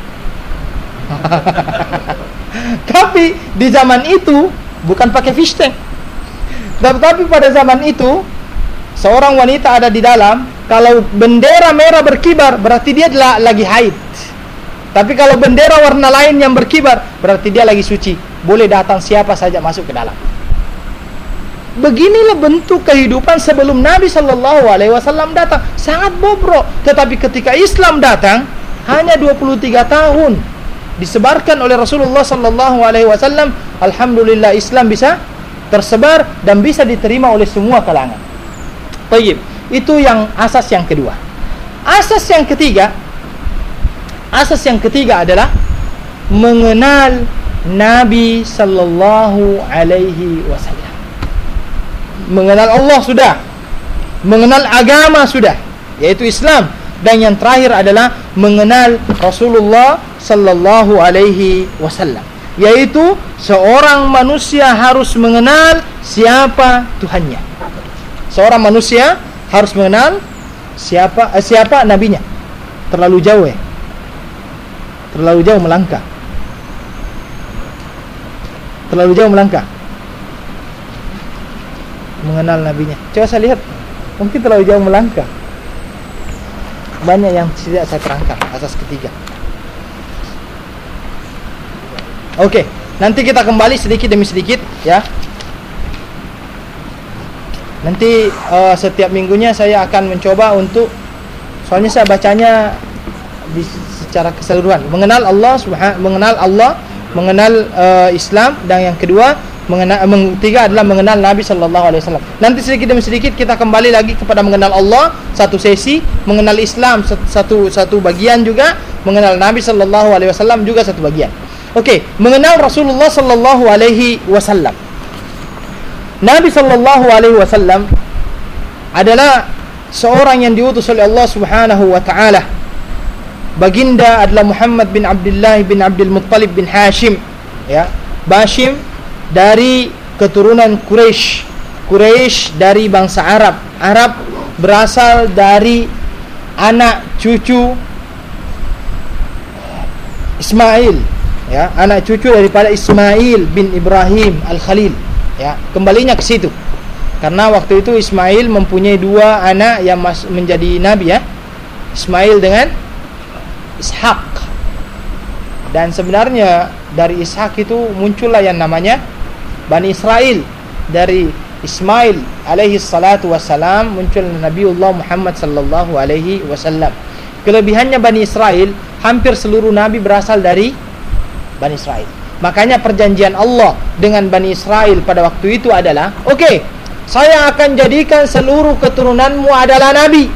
Tapi di zaman itu bukan pakai fish tank. Tetapi pada zaman itu seorang wanita ada di dalam, kalau bendera merah berkibar berarti dia lagi haid. Tapi kalau bendera warna lain yang berkibar berarti dia lagi suci. Boleh datang siapa saja masuk ke dalam. Beginilah bentuk kehidupan sebelum Nabi sallallahu alaihi wasallam datang, sangat bobrok. Tetapi ketika Islam datang, hanya dua puluh tiga tahun disebarkan oleh Rasulullah sallallahu alaihi wasallam. Alhamdulillah Islam bisa tersebar dan bisa diterima oleh semua kalangan. Baik, itu yang asas yang kedua. Asas yang ketiga, asas yang ketiga adalah mengenal Nabi sallallahu alaihi wasallam. Mengenal Allah sudah, mengenal agama sudah, yaitu Islam, dan yang terakhir adalah mengenal Rasulullah sallallahu alaihi wasallam, yaitu seorang manusia harus mengenal siapa Tuhannya. Seorang manusia harus mengenal siapa eh, siapa nabinya. Terlalu jauh ya. Terlalu jauh melangkah. Terlalu jauh melangkah. Mengenal nabinya. Coba saya lihat, mungkin terlalu jauh melangkah. Banyak yang tidak saya terangkan. Asas ketiga. Oke, nanti kita kembali sedikit demi sedikit ya. Nanti uh, setiap minggunya saya akan mencoba untuk, soalnya saya bacanya di, secara keseluruhan. Mengenal Allah subhanahu, mengenal Allah, mengenal uh, Islam, dan yang kedua mengenal, meng, tiga adalah mengenal Nabi sallallahu alaihi wasallam. Nanti sedikit demi sedikit kita kembali lagi kepada mengenal Allah satu sesi, mengenal Islam satu satu bagian juga, mengenal Nabi sallallahu alaihi wasallam juga satu bagian. Oke, mengenal Rasulullah sallallahu alaihi wasallam. Nabi sallallahu alaihi wasallam adalah seorang yang diutus oleh Allah Subhanahu wa taala. Baginda adalah Muhammad bin Abdullah bin Abdul Muttalib bin Hashim, ya. Bashim dari keturunan Quraisy. Quraisy dari bangsa Arab. Arab berasal dari anak cucu Ismail, ya, anak cucu daripada Ismail bin Ibrahim Al-Khalil, ya. Kembalinya ke situ. Karena waktu itu Ismail mempunyai dua anak yang mas- menjadi nabi, ya. Ismail dengan Ishak. Dan sebenarnya dari Ishak itu muncullah yang namanya Bani Israel. Dari Ismail alaihi salatu wassalam muncul Nabiullah Muhammad sallallahu alaihi wasallam. Kelebihannya Bani Israel, hampir seluruh nabi berasal dari Bani Israel. Makanya perjanjian Allah dengan Bani Israel pada waktu itu adalah, oke, okay, saya akan jadikan seluruh keturunanmu adalah nabi,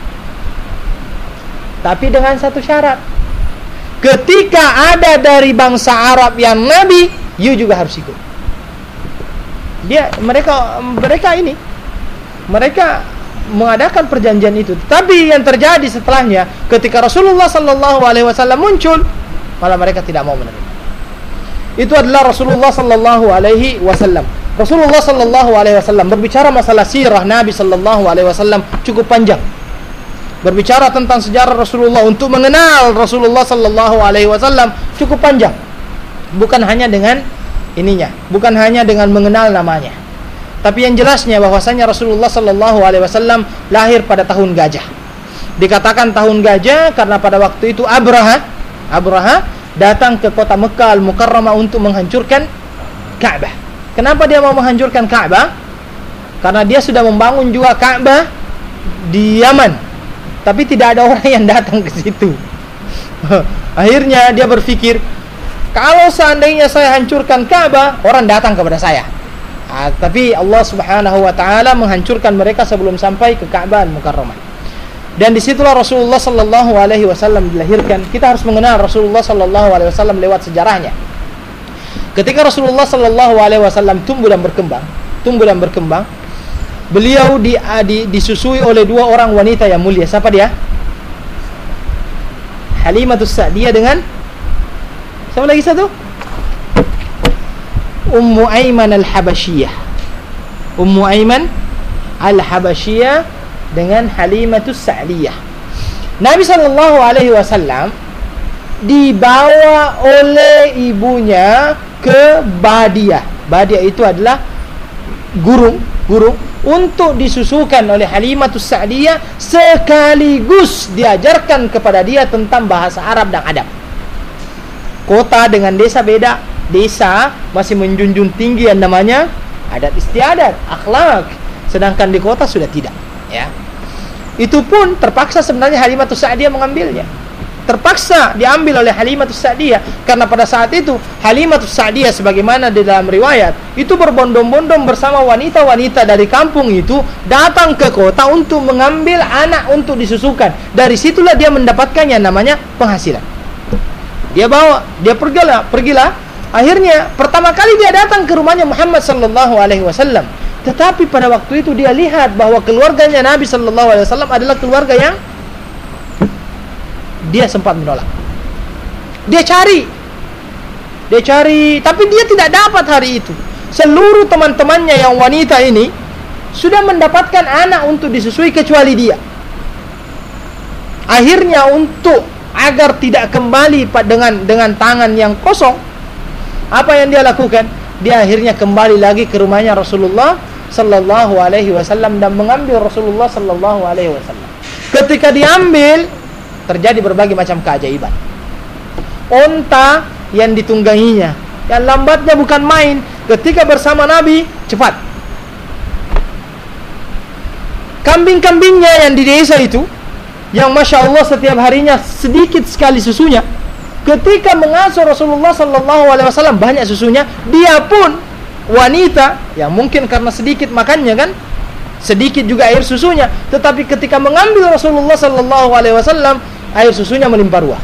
tapi dengan satu syarat. Ketika ada dari bangsa Arab yang nabi, you juga harus ikut. Dia mereka mereka ini mereka mengadakan perjanjian itu. Tapi yang terjadi setelahnya, ketika Rasulullah sallallahu alaihi wasallam muncul, malah mereka tidak mau menerima. Itu adalah Rasulullah sallallahu alaihi wasallam. Rasulullah sallallahu alaihi wasallam berbicara masalah sirah Nabi sallallahu alaihi wasallam cukup panjang. Berbicara tentang sejarah Rasulullah, untuk mengenal Rasulullah sallallahu alaihi wasallam cukup panjang. Bukan hanya dengan ininya, bukan hanya dengan mengenal namanya. Tapi yang jelasnya bahwasanya Rasulullah sallallahu alaihi wasallam lahir pada tahun gajah. Dikatakan tahun gajah karena pada waktu itu Abraha Abraha datang ke kota Mekah Al-Mukarramah untuk menghancurkan Ka'bah. Kenapa dia mau menghancurkan Ka'bah? Karena dia sudah membangun juga Ka'bah di Yaman, tapi tidak ada orang yang datang ke situ. Akhirnya dia berpikir, kalau seandainya saya hancurkan Ka'bah, orang datang kepada saya. Ah, tapi Allah Subhanahu wa taala menghancurkan mereka sebelum sampai ke Ka'bah Al-Mukarramah. Dan disitulah Rasulullah sallallahu alaihi wasallam dilahirkan. Kita harus mengenal Rasulullah sallallahu alaihi wasallam lewat sejarahnya. Ketika Rasulullah sallallahu alaihi wasallam tumbuh dan berkembang, tumbuh dan berkembang, beliau di, di, disusui oleh dua orang wanita yang mulia. Siapa dia? Halimatus Sa'diyah dengan siapa lagi satu? Ummu Aiman Al-Habasyiyah. Ummu Aiman Al-Habasyiyah dengan Halimatus Sa'diyah. Nabi sallallahu alaihi wasallam dibawa oleh ibunya ke Badiah. Badiah itu adalah gurun, gurun untuk disusukan oleh Halimatus Sa'diyah, sekaligus diajarkan kepada dia tentang bahasa Arab dan adab. Kota dengan desa beda. Desa masih menjunjung tinggi yang namanya adat istiadat, akhlak, sedangkan di kota sudah tidak, ya. Itu pun terpaksa sebenarnya Halimatus Sa'diyah mengambilnya. Terpaksa diambil oleh Halimatus Sa'diyah karena pada saat itu Halimatus Sa'diyah sebagaimana di dalam riwayat itu berbondong-bondong bersama wanita-wanita dari kampung itu datang ke kota untuk mengambil anak untuk disusukan. Dari situlah dia mendapatkan yang namanya penghasilan. Dia bawa, dia pergilah, pergilah. Akhirnya pertama kali dia datang ke rumahnya Muhammad sallallahu alaihi wasallam. Tetapi pada waktu itu dia lihat bahwa keluarganya Nabi sallallahu alaihi wasallam adalah keluarga yang dia sempat menolak. Dia cari, dia cari, tapi dia tidak dapat hari itu. Seluruh teman-temannya yang wanita ini sudah mendapatkan anak untuk disusui kecuali dia. Akhirnya untuk agar tidak kembali dengan dengan tangan yang kosong, apa yang dia lakukan? Dia akhirnya kembali lagi ke rumahnya Rasulullah sallallahu alaihi wasallam dan mengambil Rasulullah sallallahu alaihi wasallam. Ketika diambil, terjadi berbagai macam keajaiban. Onta yang ditungganginya, yang lambatnya bukan main, ketika bersama Nabi cepat. Kambing-kambingnya yang di desa itu, yang masya Allah setiap harinya sedikit sekali susunya, ketika mengasuh Rasulullah sallallahu alaihi wasallam banyak susunya, dia pun wanita yang mungkin karena sedikit makannya kan, sedikit juga air susunya, tetapi ketika mengambil Rasulullah sallallahu alaihi wasallam, air susunya melimpah ruah.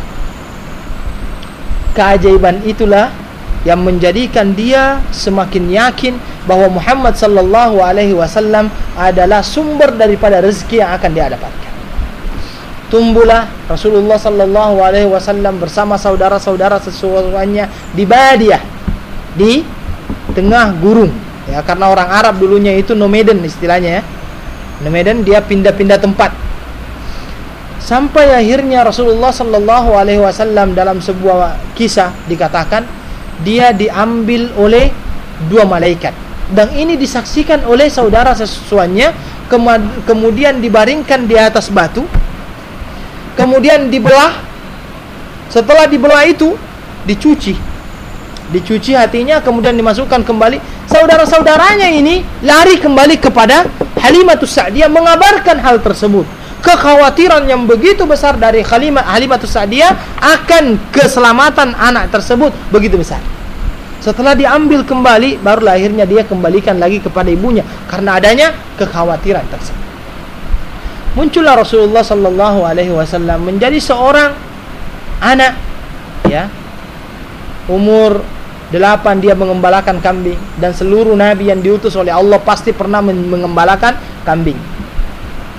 Keajaiban itulah yang menjadikan dia semakin yakin bahwa Muhammad sallallahu alaihi wasallam adalah sumber daripada rezeki yang akan dia dapatkan. Tumbuhlah Rasulullah sallallahu alaihi wasallam bersama saudara-saudara sesuanya di Badiah, di tengah gurun, ya, karena orang Arab dulunya itu nomaden istilahnya, ya. Nomaden, dia pindah-pindah tempat. Sampai akhirnya Rasulullah sallallahu alaihi wasallam dalam sebuah kisah dikatakan dia diambil oleh dua malaikat, dan ini disaksikan oleh saudara sesuanya, kemudian dibaringkan di atas batu, kemudian dibelah. Setelah dibelah itu dicuci, dicuci hatinya, kemudian dimasukkan kembali. Saudara-saudaranya ini lari kembali kepada Halimatus Sa'diyah mengabarkan hal tersebut. Kekhawatiran yang begitu besar dari Halimatus Sa'diyah akan keselamatan anak tersebut begitu besar. Setelah diambil kembali, barulah akhirnya dia kembalikan lagi kepada ibunya karena adanya kekhawatiran tersebut. Muncullah Rasulullah sallallahu alaihi wasallam menjadi seorang anak, ya. Umur delapan dia mengembalakan kambing, dan seluruh nabi yang diutus oleh Allah pasti pernah mengembalakan kambing.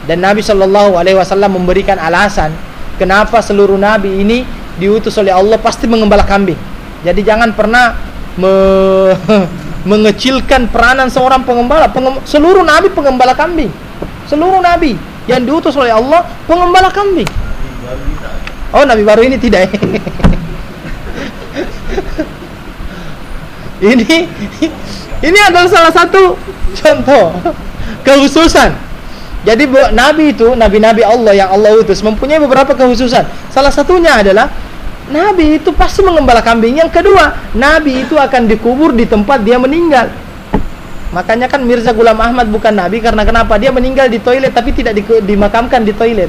Dan Nabi Shallallahu Alaihi Wasallam memberikan alasan kenapa seluruh nabi ini diutus oleh Allah pasti mengembala kambing. Jadi jangan pernah me mengecilkan peranan seorang pengembala. Pengem seluruh nabi pengembala kambing. Seluruh nabi yang diutus oleh Allah pengembala kambing. Oh, nabi baru ini tidak. ini ini adalah salah satu contoh kekhususan. Jadi nabi itu, nabi-nabi Allah yang Allah utus mempunyai beberapa kekhususan. Salah satunya adalah nabi itu pasti mengembala kambing. Yang kedua, nabi itu akan dikubur di tempat dia meninggal. Makanya kan Mirza Ghulam Ahmad bukan nabi karena kenapa? Dia meninggal di toilet tapi tidak di, dimakamkan di toilet.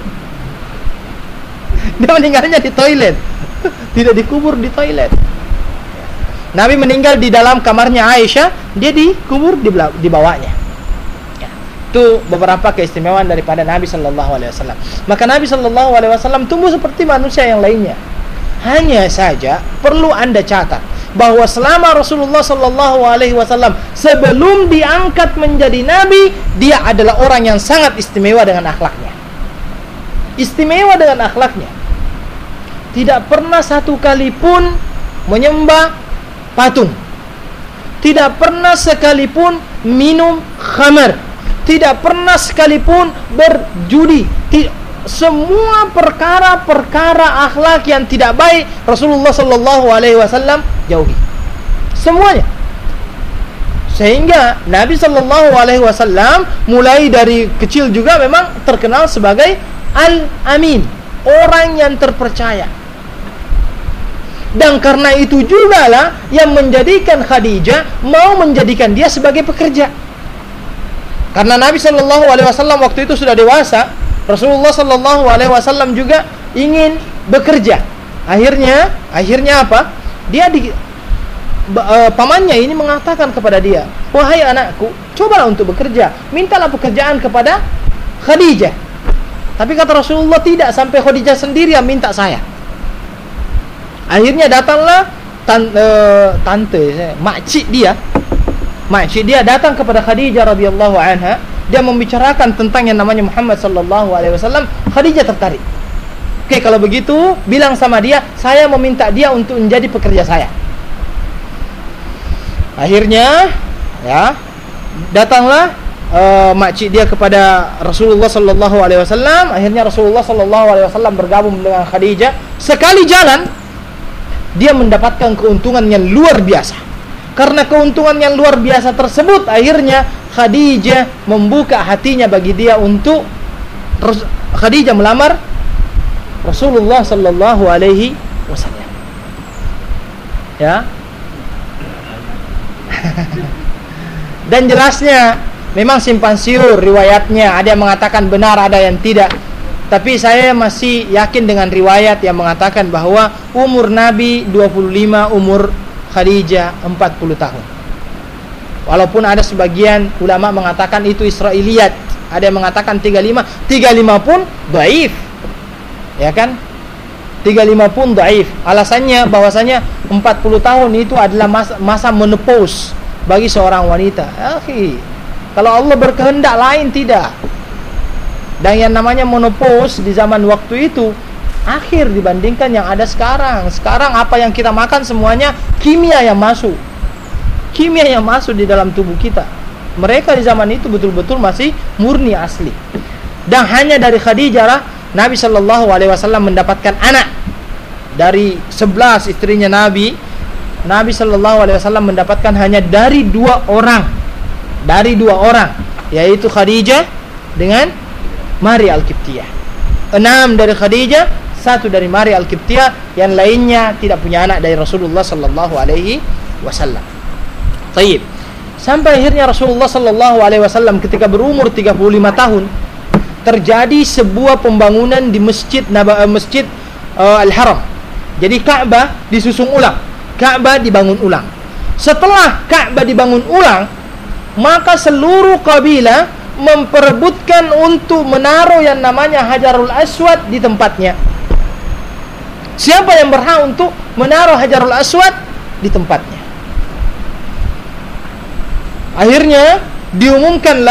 Dia meninggalnya di toilet, tidak dikubur di toilet. Nabi meninggal di dalam kamarnya Aisyah, dia dikubur di, di bawahnya. Ya. Itu beberapa keistimewaan daripada Nabi Sallallahu Alaihi Wasallam. Maka Nabi Sallallahu Alaihi Wasallam tumbuh seperti manusia yang lainnya. Hanya saja perlu anda catat bahwa selama Rasulullah Sallallahu Alaihi Wasallam sebelum diangkat menjadi Nabi, dia adalah orang yang sangat istimewa dengan akhlaknya. Istimewa dengan akhlaknya. Tidak pernah satu kali pun menyembah patung. Tidak pernah sekalipun minum khamar. Tidak pernah sekalipun berjudi. Semua perkara-perkara akhlak yang tidak baik Rasulullah Sallallahu Alaihi Wasallam jauhi. Semuanya. Sehingga Nabi Sallallahu Alaihi Wasallam mulai dari kecil juga memang terkenal sebagai Al-Amin, orang yang terpercaya. Dan karena itu juga lah yang menjadikan Khadijah mau menjadikan dia sebagai pekerja. Karena Nabi Shallallahu Alaihi Wasallam waktu itu sudah dewasa, Rasulullah Shallallahu Alaihi Wasallam juga ingin bekerja. Akhirnya, akhirnya apa? Dia di uh, pamannya ini mengatakan kepada dia, wahai anakku, cobalah untuk bekerja, mintalah pekerjaan kepada Khadijah. Tapi kata Rasulullah tidak, sampai Khadijah sendiri yang minta saya. Akhirnya datanglah tan, uh, tante, makcik dia, makcik dia datang kepada Khadijah radhiyallahu anha. Dia membicarakan tentang yang namanya Muhammad sallallahu alaihi wasallam. Khadijah tertarik. Oke, kalau begitu bilang sama dia, saya meminta dia untuk menjadi pekerja saya. Akhirnya, ya, datanglah uh, makcik dia kepada Rasulullah sallallahu alaihi wasallam. Akhirnya Rasulullah sallallahu alaihi wasallam bergabung dengan Khadijah. Sekali jalan, dia mendapatkan keuntungan yang luar biasa. Karena keuntungan yang luar biasa tersebut, akhirnya Khadijah membuka hatinya bagi dia untuk Khadijah melamar Rasulullah sallallahu alaihi wasallam. Ya. Dan jelasnya memang simpang siur riwayatnya, ada yang mengatakan benar, ada yang tidak. Tapi saya masih yakin dengan riwayat yang mengatakan bahwa umur Nabi dua puluh lima, umur Khadijah empat puluh tahun. Walaupun ada sebagian ulama mengatakan itu Israiliyat, ada yang mengatakan tiga puluh lima, tiga puluh lima pun dhaif. Ya kan? tiga puluh lima pun dhaif. Alasannya bahwasanya empat puluh tahun itu adalah masa, masa menopause bagi seorang wanita. Akhi, kalau Allah berkehendak lain tidak. Dan yang namanya menopause di zaman waktu itu akhir dibandingkan yang ada sekarang. Sekarang apa yang kita makan semuanya kimia yang masuk. Kimia yang masuk di dalam tubuh kita. Mereka di zaman itu betul-betul masih murni asli. Dan hanya dari Khadijah lah Nabi Shallallahu Alaihi Wasallam mendapatkan anak. Dari sebelas istrinya Nabi, Nabi Shallallahu Alaihi Wasallam mendapatkan hanya dari dua orang. Dari dua orang, yaitu Khadijah dengan Mari Al-Qibtiyah. Enam dari Khadijah, satu dari Mari Al-Qibtiyah, yang lainnya tidak punya anak dari Rasulullah sallallahu alaihi wasallam. Baik. Sampai akhirnya Rasulullah sallallahu alaihi wasallam ketika berumur tiga puluh lima tahun, terjadi sebuah pembangunan di Masjid Naba, Masjid uh, Al-Haram. Jadi Ka'bah disusun ulang. Ka'bah dibangun ulang. Setelah Ka'bah dibangun ulang, maka seluruh kabilah memperebutkan untuk menaruh yang namanya Hajarul Aswad di tempatnya. Siapa yang berhak untuk menaruh Hajarul Aswad di tempatnya? Akhirnya diumumkanlah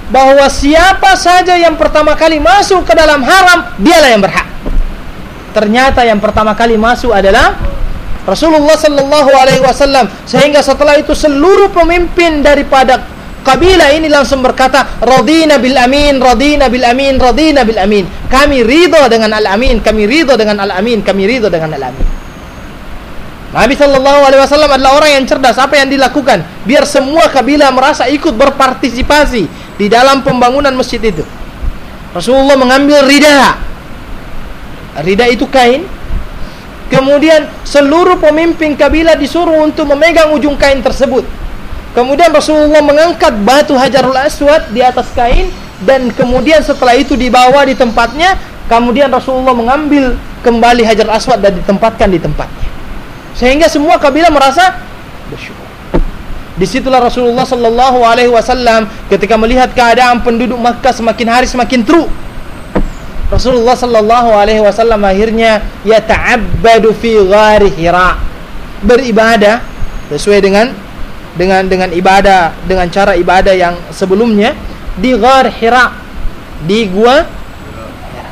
bahwa siapa saja yang pertama kali masuk ke dalam haram, dialah yang berhak. Ternyata yang pertama kali masuk adalah Rasulullah sallallahu alaihi wasallam, sehingga setelah itu seluruh pemimpin daripada kabilah ini langsung berkata, radina bil amin, radina bil amin, radina bil amin. Kami ridha dengan al-amin, kami ridha dengan al-amin, kami ridha dengan al-amin. Nabi sallallahu alaihi wasallam adalah orang yang cerdas. Apa yang dilakukan? Biar semua kabilah merasa ikut berpartisipasi di dalam pembangunan masjid itu. Rasulullah mengambil rida. Rida itu kain. Kemudian seluruh pemimpin kabilah disuruh untuk memegang ujung kain tersebut. Kemudian Rasulullah mengangkat batu Hajarul Aswad di atas kain, dan kemudian setelah itu dibawa di tempatnya. Kemudian Rasulullah mengambil kembali Hajarul Aswad dan ditempatkan di tempatnya, sehingga semua kabilah merasa bersyukur. Disitulah Rasulullah sallallahu alaihi wasallam ketika melihat keadaan penduduk Makkah semakin hari semakin teruk, Rasulullah sallallahu alaihi wasallam akhirnya yata'abbadu fi ghari Hira, beribadah sesuai dengan dengan dengan ibadah dengan cara ibadah yang sebelumnya di ghar Hira, di gua Hira.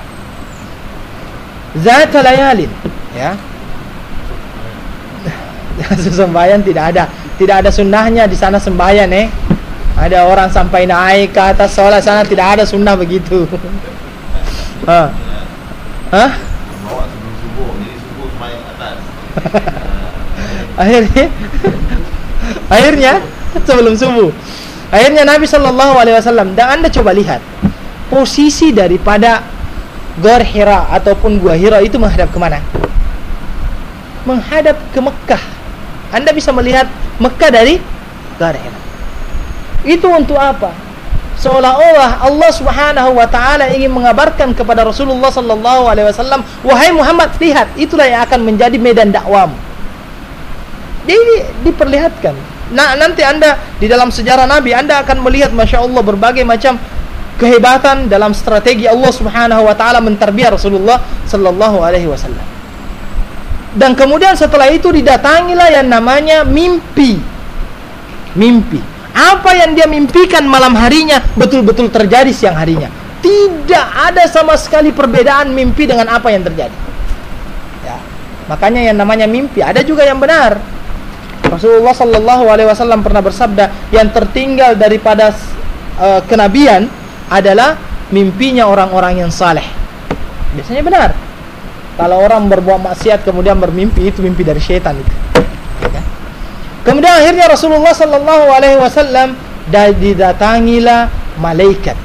Zat layalin, ya. Sembahyang tidak ada, tidak ada sunnahnya di sana sembahyang, eh. Ada orang sampai naik ke atas sholat sana, tidak ada sunnah begitu. Hah? Hah? Bawa sebelum subuh, jadi subuh sembahyang atas. Akhirnya Akhirnya sebelum subuh, akhirnya Nabi sallallahu alaihi wasallam, dan Anda coba lihat posisi daripada Ghar Hira ataupun Gua Hira itu menghadap kemana? Menghadap ke Mekah. Anda bisa melihat Mekah dari Ghar Hira. Itu untuk apa? Seolah-olah Allah Subhanahu wa taala ingin mengabarkan kepada Rasulullah sallallahu alaihi wasallam, wahai Muhammad, lihat, itulah yang akan menjadi medan dakwamu. Jadi diperlihatkan. Nah, nanti Anda di dalam sejarah Nabi, Anda akan melihat Masya Allah berbagai macam kehebatan dalam strategi Allah Subhanahu wa taala mentarbiah Rasulullah sallallahu alaihi wasallam. Dan kemudian setelah itu didatangilah yang namanya mimpi. Mimpi. Apa yang dia mimpikan malam harinya betul-betul terjadi siang harinya. Tidak ada sama sekali perbedaan mimpi dengan apa yang terjadi. Ya. Makanya yang namanya mimpi ada juga yang benar. Rasulullah sallallahu alaihi wasallam pernah bersabda, yang tertinggal daripada uh, kenabian adalah mimpinya orang-orang yang saleh. Biasanya benar. Kalau orang berbuat maksiat kemudian bermimpi, itu mimpi dari syaitan itu. Ya. Kemudian akhirnya Rasulullah sallallahu alaihi wasallam didatangilah malaikat.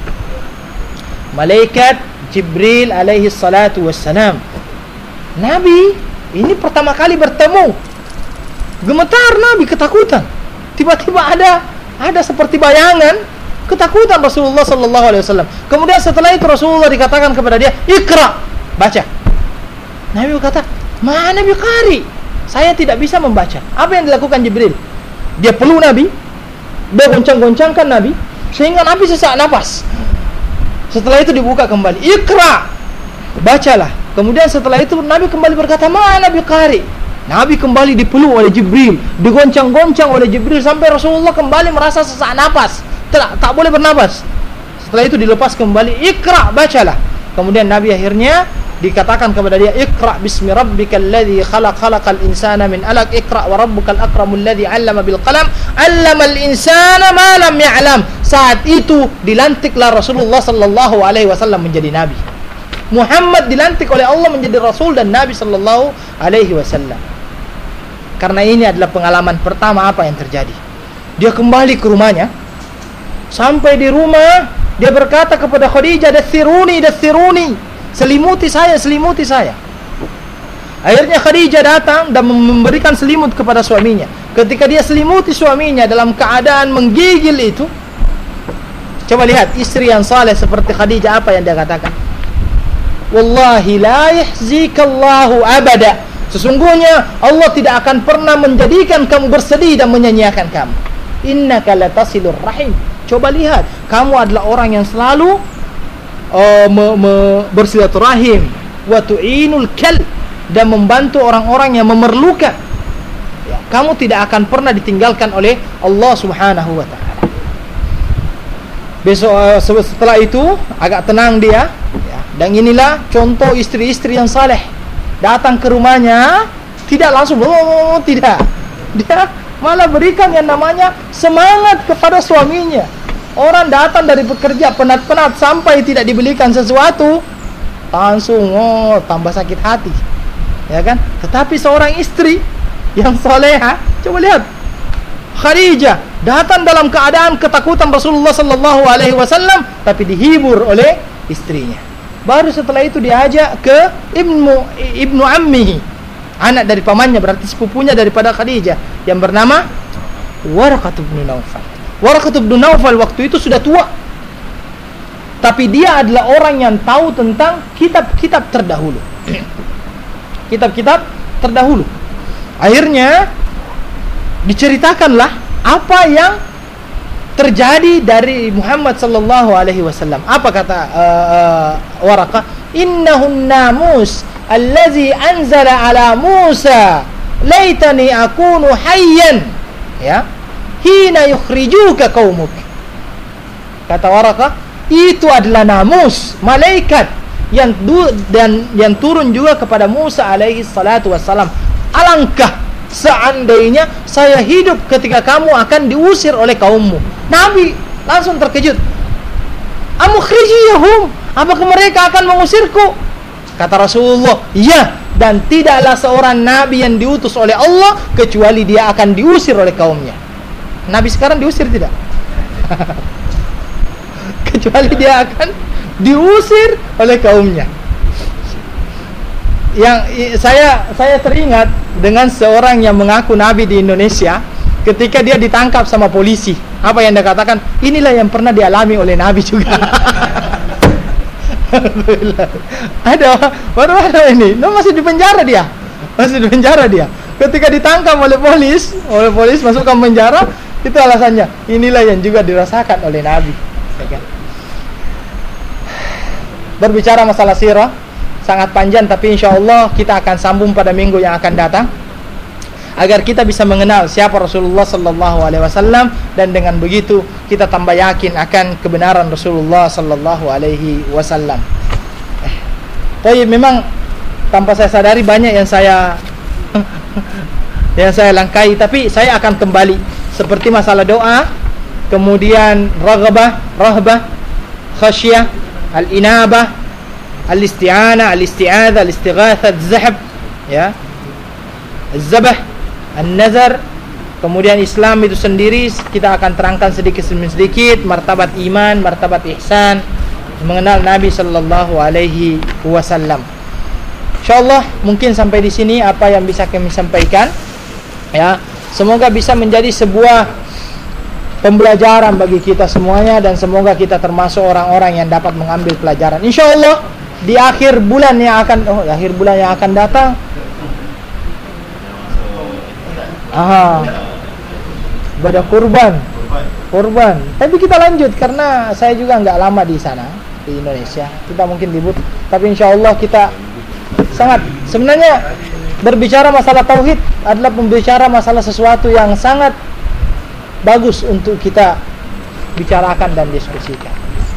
Malaikat Jibril alaihi salatu wassalam. Nabi ini pertama kali bertemu. Gemetar Nabi, ketakutan. Tiba-tiba ada ada seperti bayangan, ketakutan Rasulullah sallallahu alaihi wasallam. Kemudian setelah itu Rasulullah dikatakan kepada dia, "Iqra," baca. Nabi berkata, "Mana biqari? Saya tidak bisa membaca." Apa yang dilakukan Jibril? Dia peluk Nabi, dia goncang-goncangkan Nabi sehingga Nabi sesak napas. Setelah itu dibuka kembali, "Iqra," bacalah. Kemudian setelah itu Nabi kembali berkata, "Mana biqari?" Nabi kembali dipeluk oleh Jibril, digoncang-goncang oleh Jibril sampai Rasulullah kembali merasa sesak napas, tak, tak boleh bernapas. Setelah itu dilepas kembali, "Iqra," bacalah. Kemudian Nabi akhirnya dikatakan kepada dia, "Iqra bismi rabbikal ladzi khalaq khalaqal insana min alaq, iqra wa rabbukal akramul ladzi 'allama bil qalam 'allamal insana ma lam ya'lam." Saat itu dilantiklah Rasulullah sallallahu alaihi wasallam menjadi nabi. Muhammad dilantik oleh Allah menjadi rasul dan nabi sallallahu alaihi wasallam. Karena ini adalah pengalaman pertama apa yang terjadi. Dia kembali ke rumahnya. Sampai di rumah, dia berkata kepada Khadijah, "Dathiruni, dathiruni. Selimuti saya, selimuti saya." Akhirnya Khadijah datang dan memberikan selimut kepada suaminya. Ketika dia selimuti suaminya dalam keadaan menggigil itu, coba lihat istri yang saleh seperti Khadijah, apa yang dia katakan? "Wallahi la yahzikallahu abada." Sesungguhnya Allah tidak akan pernah menjadikan kamu bersedih dan menyanyiakan kamu. Innaka latasilur rahim. Coba lihat, kamu adalah orang yang selalu uh, me, me, bersilaturahim, wa tu'inul kal, dan membantu orang-orang yang memerlukan. Ya, kamu tidak akan pernah ditinggalkan oleh Allah Subhanahu wa taala. Besok uh, setelah itu agak tenang dia, ya. Dan inilah contoh istri-istri yang saleh. Datang ke rumahnya tidak langsung oh, tidak. Dia malah berikan yang namanya semangat kepada suaminya. Orang datang dari bekerja penat-penat sampai tidak dibelikan sesuatu, langsung oh tambah sakit hati. Ya kan? Tetapi seorang istri yang soleha, coba lihat Khadijah datang dalam keadaan ketakutan Rasulullah sallallahu alaihi wasallam, tapi dihibur oleh istrinya. Baru setelah itu diajak ke ibnu ibnu ammihi, anak dari pamannya, berarti sepupunya daripada Khadijah, yang bernama Waraqah bin Naufal. Waraqah bin Naufal waktu itu sudah tua, tapi dia adalah orang yang tahu tentang kitab-kitab terdahulu. Kitab-kitab terdahulu. Akhirnya diceritakanlah apa yang terjadi dari Muhammad sallallahu alaihi wasallam. Apa kata uh, uh, Waraqah? Innahun namus allazi anzala ala Musa laitani akunu hayyan, ya, hina yukhrijuka qaumuk. Kata Waraqah, itu adalah namus, malaikat yang du, dan yang turun juga kepada Musa alaihi salatu wassalam. Alangkah seandainya saya hidup ketika kamu akan diusir oleh kaummu. Nabi langsung terkejut. Amukhrijiyahum, apakah mereka akan mengusirku? Kata Rasulullah, iya, dan tidaklah seorang nabi yang diutus oleh Allah kecuali dia akan diusir oleh kaumnya. Nabi sekarang diusir tidak? Kecuali dia akan diusir oleh kaumnya. Yang saya saya teringat dengan seorang yang mengaku nabi di Indonesia, ketika dia ditangkap sama polisi. Apa yang dia katakan? Inilah yang pernah dialami oleh nabi juga. Ada baru ada ini, no, masih di penjara dia, masih di penjara dia. Ketika ditangkap oleh polis, oleh polis masukkan penjara, itu alasannya. Inilah yang juga dirasakan oleh nabi. Berbicara masalah sirah sangat panjang, tapi insya Allah kita akan sambung pada minggu yang akan datang, agar kita bisa mengenal siapa Rasulullah sallallahu alaihi wasallam, dan dengan begitu kita tambah yakin akan kebenaran Rasulullah sallallahu alaihi wasallam. Eh, tapi memang tanpa saya sadari banyak yang saya yang saya langkai, tapi saya akan kembali seperti masalah doa, kemudian raghabah, rahbah, khasyah, al-inabah, al-isti'anah, al-isti'adzah, al-istighatsah, az-zahab, ya, az-zabah, an-nazar. Kemudian Islam itu sendiri kita akan terangkan sedikit demi sedikit, martabat iman, martabat ihsan, mengenal Nabi sallallahu alaihi wasallam. Insyaallah mungkin sampai di sini apa yang bisa kami sampaikan, ya. Semoga bisa menjadi sebuah pembelajaran bagi kita semuanya, dan semoga kita termasuk orang-orang yang dapat mengambil pelajaran. Insyaallah di akhir bulan yang akan oh akhir bulan yang akan datang, aha, ibadah kurban, kurban. Tapi kita lanjut karena saya juga nggak lama di sana di Indonesia. Kita mungkin libur, tapi insya Allah kita sangat, sebenarnya berbicara masalah tauhid adalah pembicara masalah sesuatu yang sangat bagus untuk kita bicarakan dan diskusikan.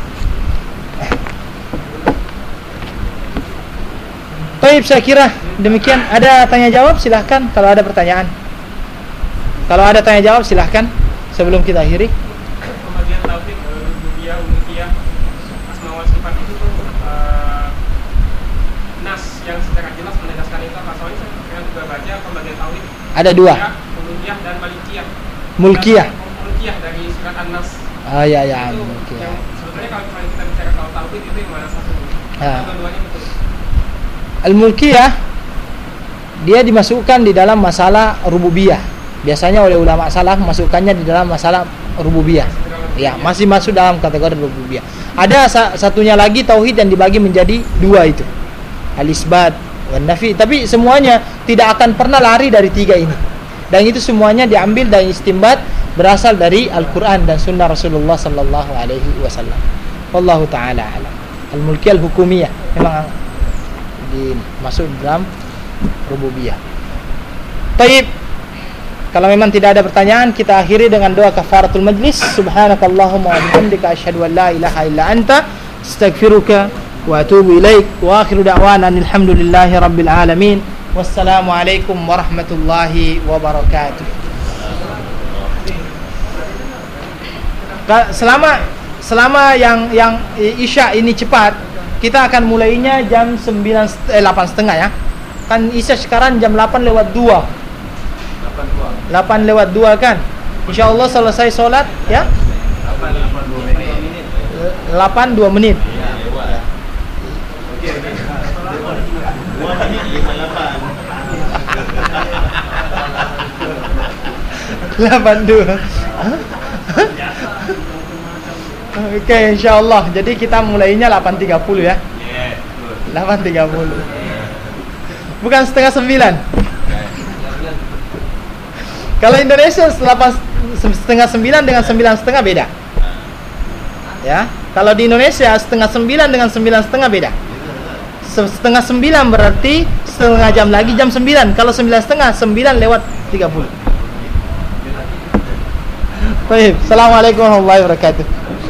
Baik, saya kira demikian. Ada tanya jawab silahkan kalau ada pertanyaan. Kalau ada tanya jawab silahkan sebelum kita akhiri. Pembagian tauhid, rububiyah, uluhiyah, asma wa sifat itu tuh uh, nas yang secara jelas menegaskan itu apa? Soalnya saya pernah juga baca pembagian tauhid. Ada dua. Uluhiyah dan malikiyah. Mulkiyah. Mulkiyah dari surat An-Nas. Ah ya ya, itu mulkiyah. yang sebetulnya kalau kita bicara soal tauhid itu yang mana satu? Ah. Keduanya betul. Al-mulkiyah dia dimasukkan di dalam masalah rububiyah. Biasanya oleh ulama salaf masukkannya di dalam masalah rububiyah. Ya, masih masuk dalam kategori rububiyah. Ada sa- satunya lagi tauhid yang dibagi menjadi dua itu. Al-isbat wan nafi. Tapi semuanya tidak akan pernah lari dari tiga ini. Dan itu semuanya diambil dari istinbat, berasal dari Al-Qur'an dan sunnah Rasulullah sallallahu alaihi wasallam. Wallahu taala alam. Al-mulkiyah al-hukumiyah memang di masuk dalam rububiyah. Baik. Kalau memang tidak ada pertanyaan, kita akhiri dengan doa kafaratul majlis. Subhanakallahumma wa bihamdika asyhadu an la ilaha illa anta astaghfiruka wa atubu ilaik. Wa akhiru da'wana alhamdulillahi rabbil alamin. Wassalamualaikum warahmatullahi wabarakatuh. Selama selama yang yang Isya ini cepat, kita akan mulainya jam sembilan eh, delapan setengah ya. Kan Isya sekarang jam delapan lewat dua. delapan lewat dua kan. Insyaallah selesai solat ya. delapan dua menit. delapan dua. Oke, insyaallah. Jadi kita mulainya delapan tiga puluh ya. delapan tiga puluh. Bukan setengah sembilan. Kalau Indonesia delapan setengah sembilan dengan sembilan setengah beda. Ya, kalau di Indonesia setengah sembilan dengan sembilan setengah beda. Setengah sembilan berarti setengah jam lagi jam sembilan. Kalau sembilan setengah, sembilan lewat tiga puluh. Baik, assalamualaikum warahmatullahi wabarakatuh.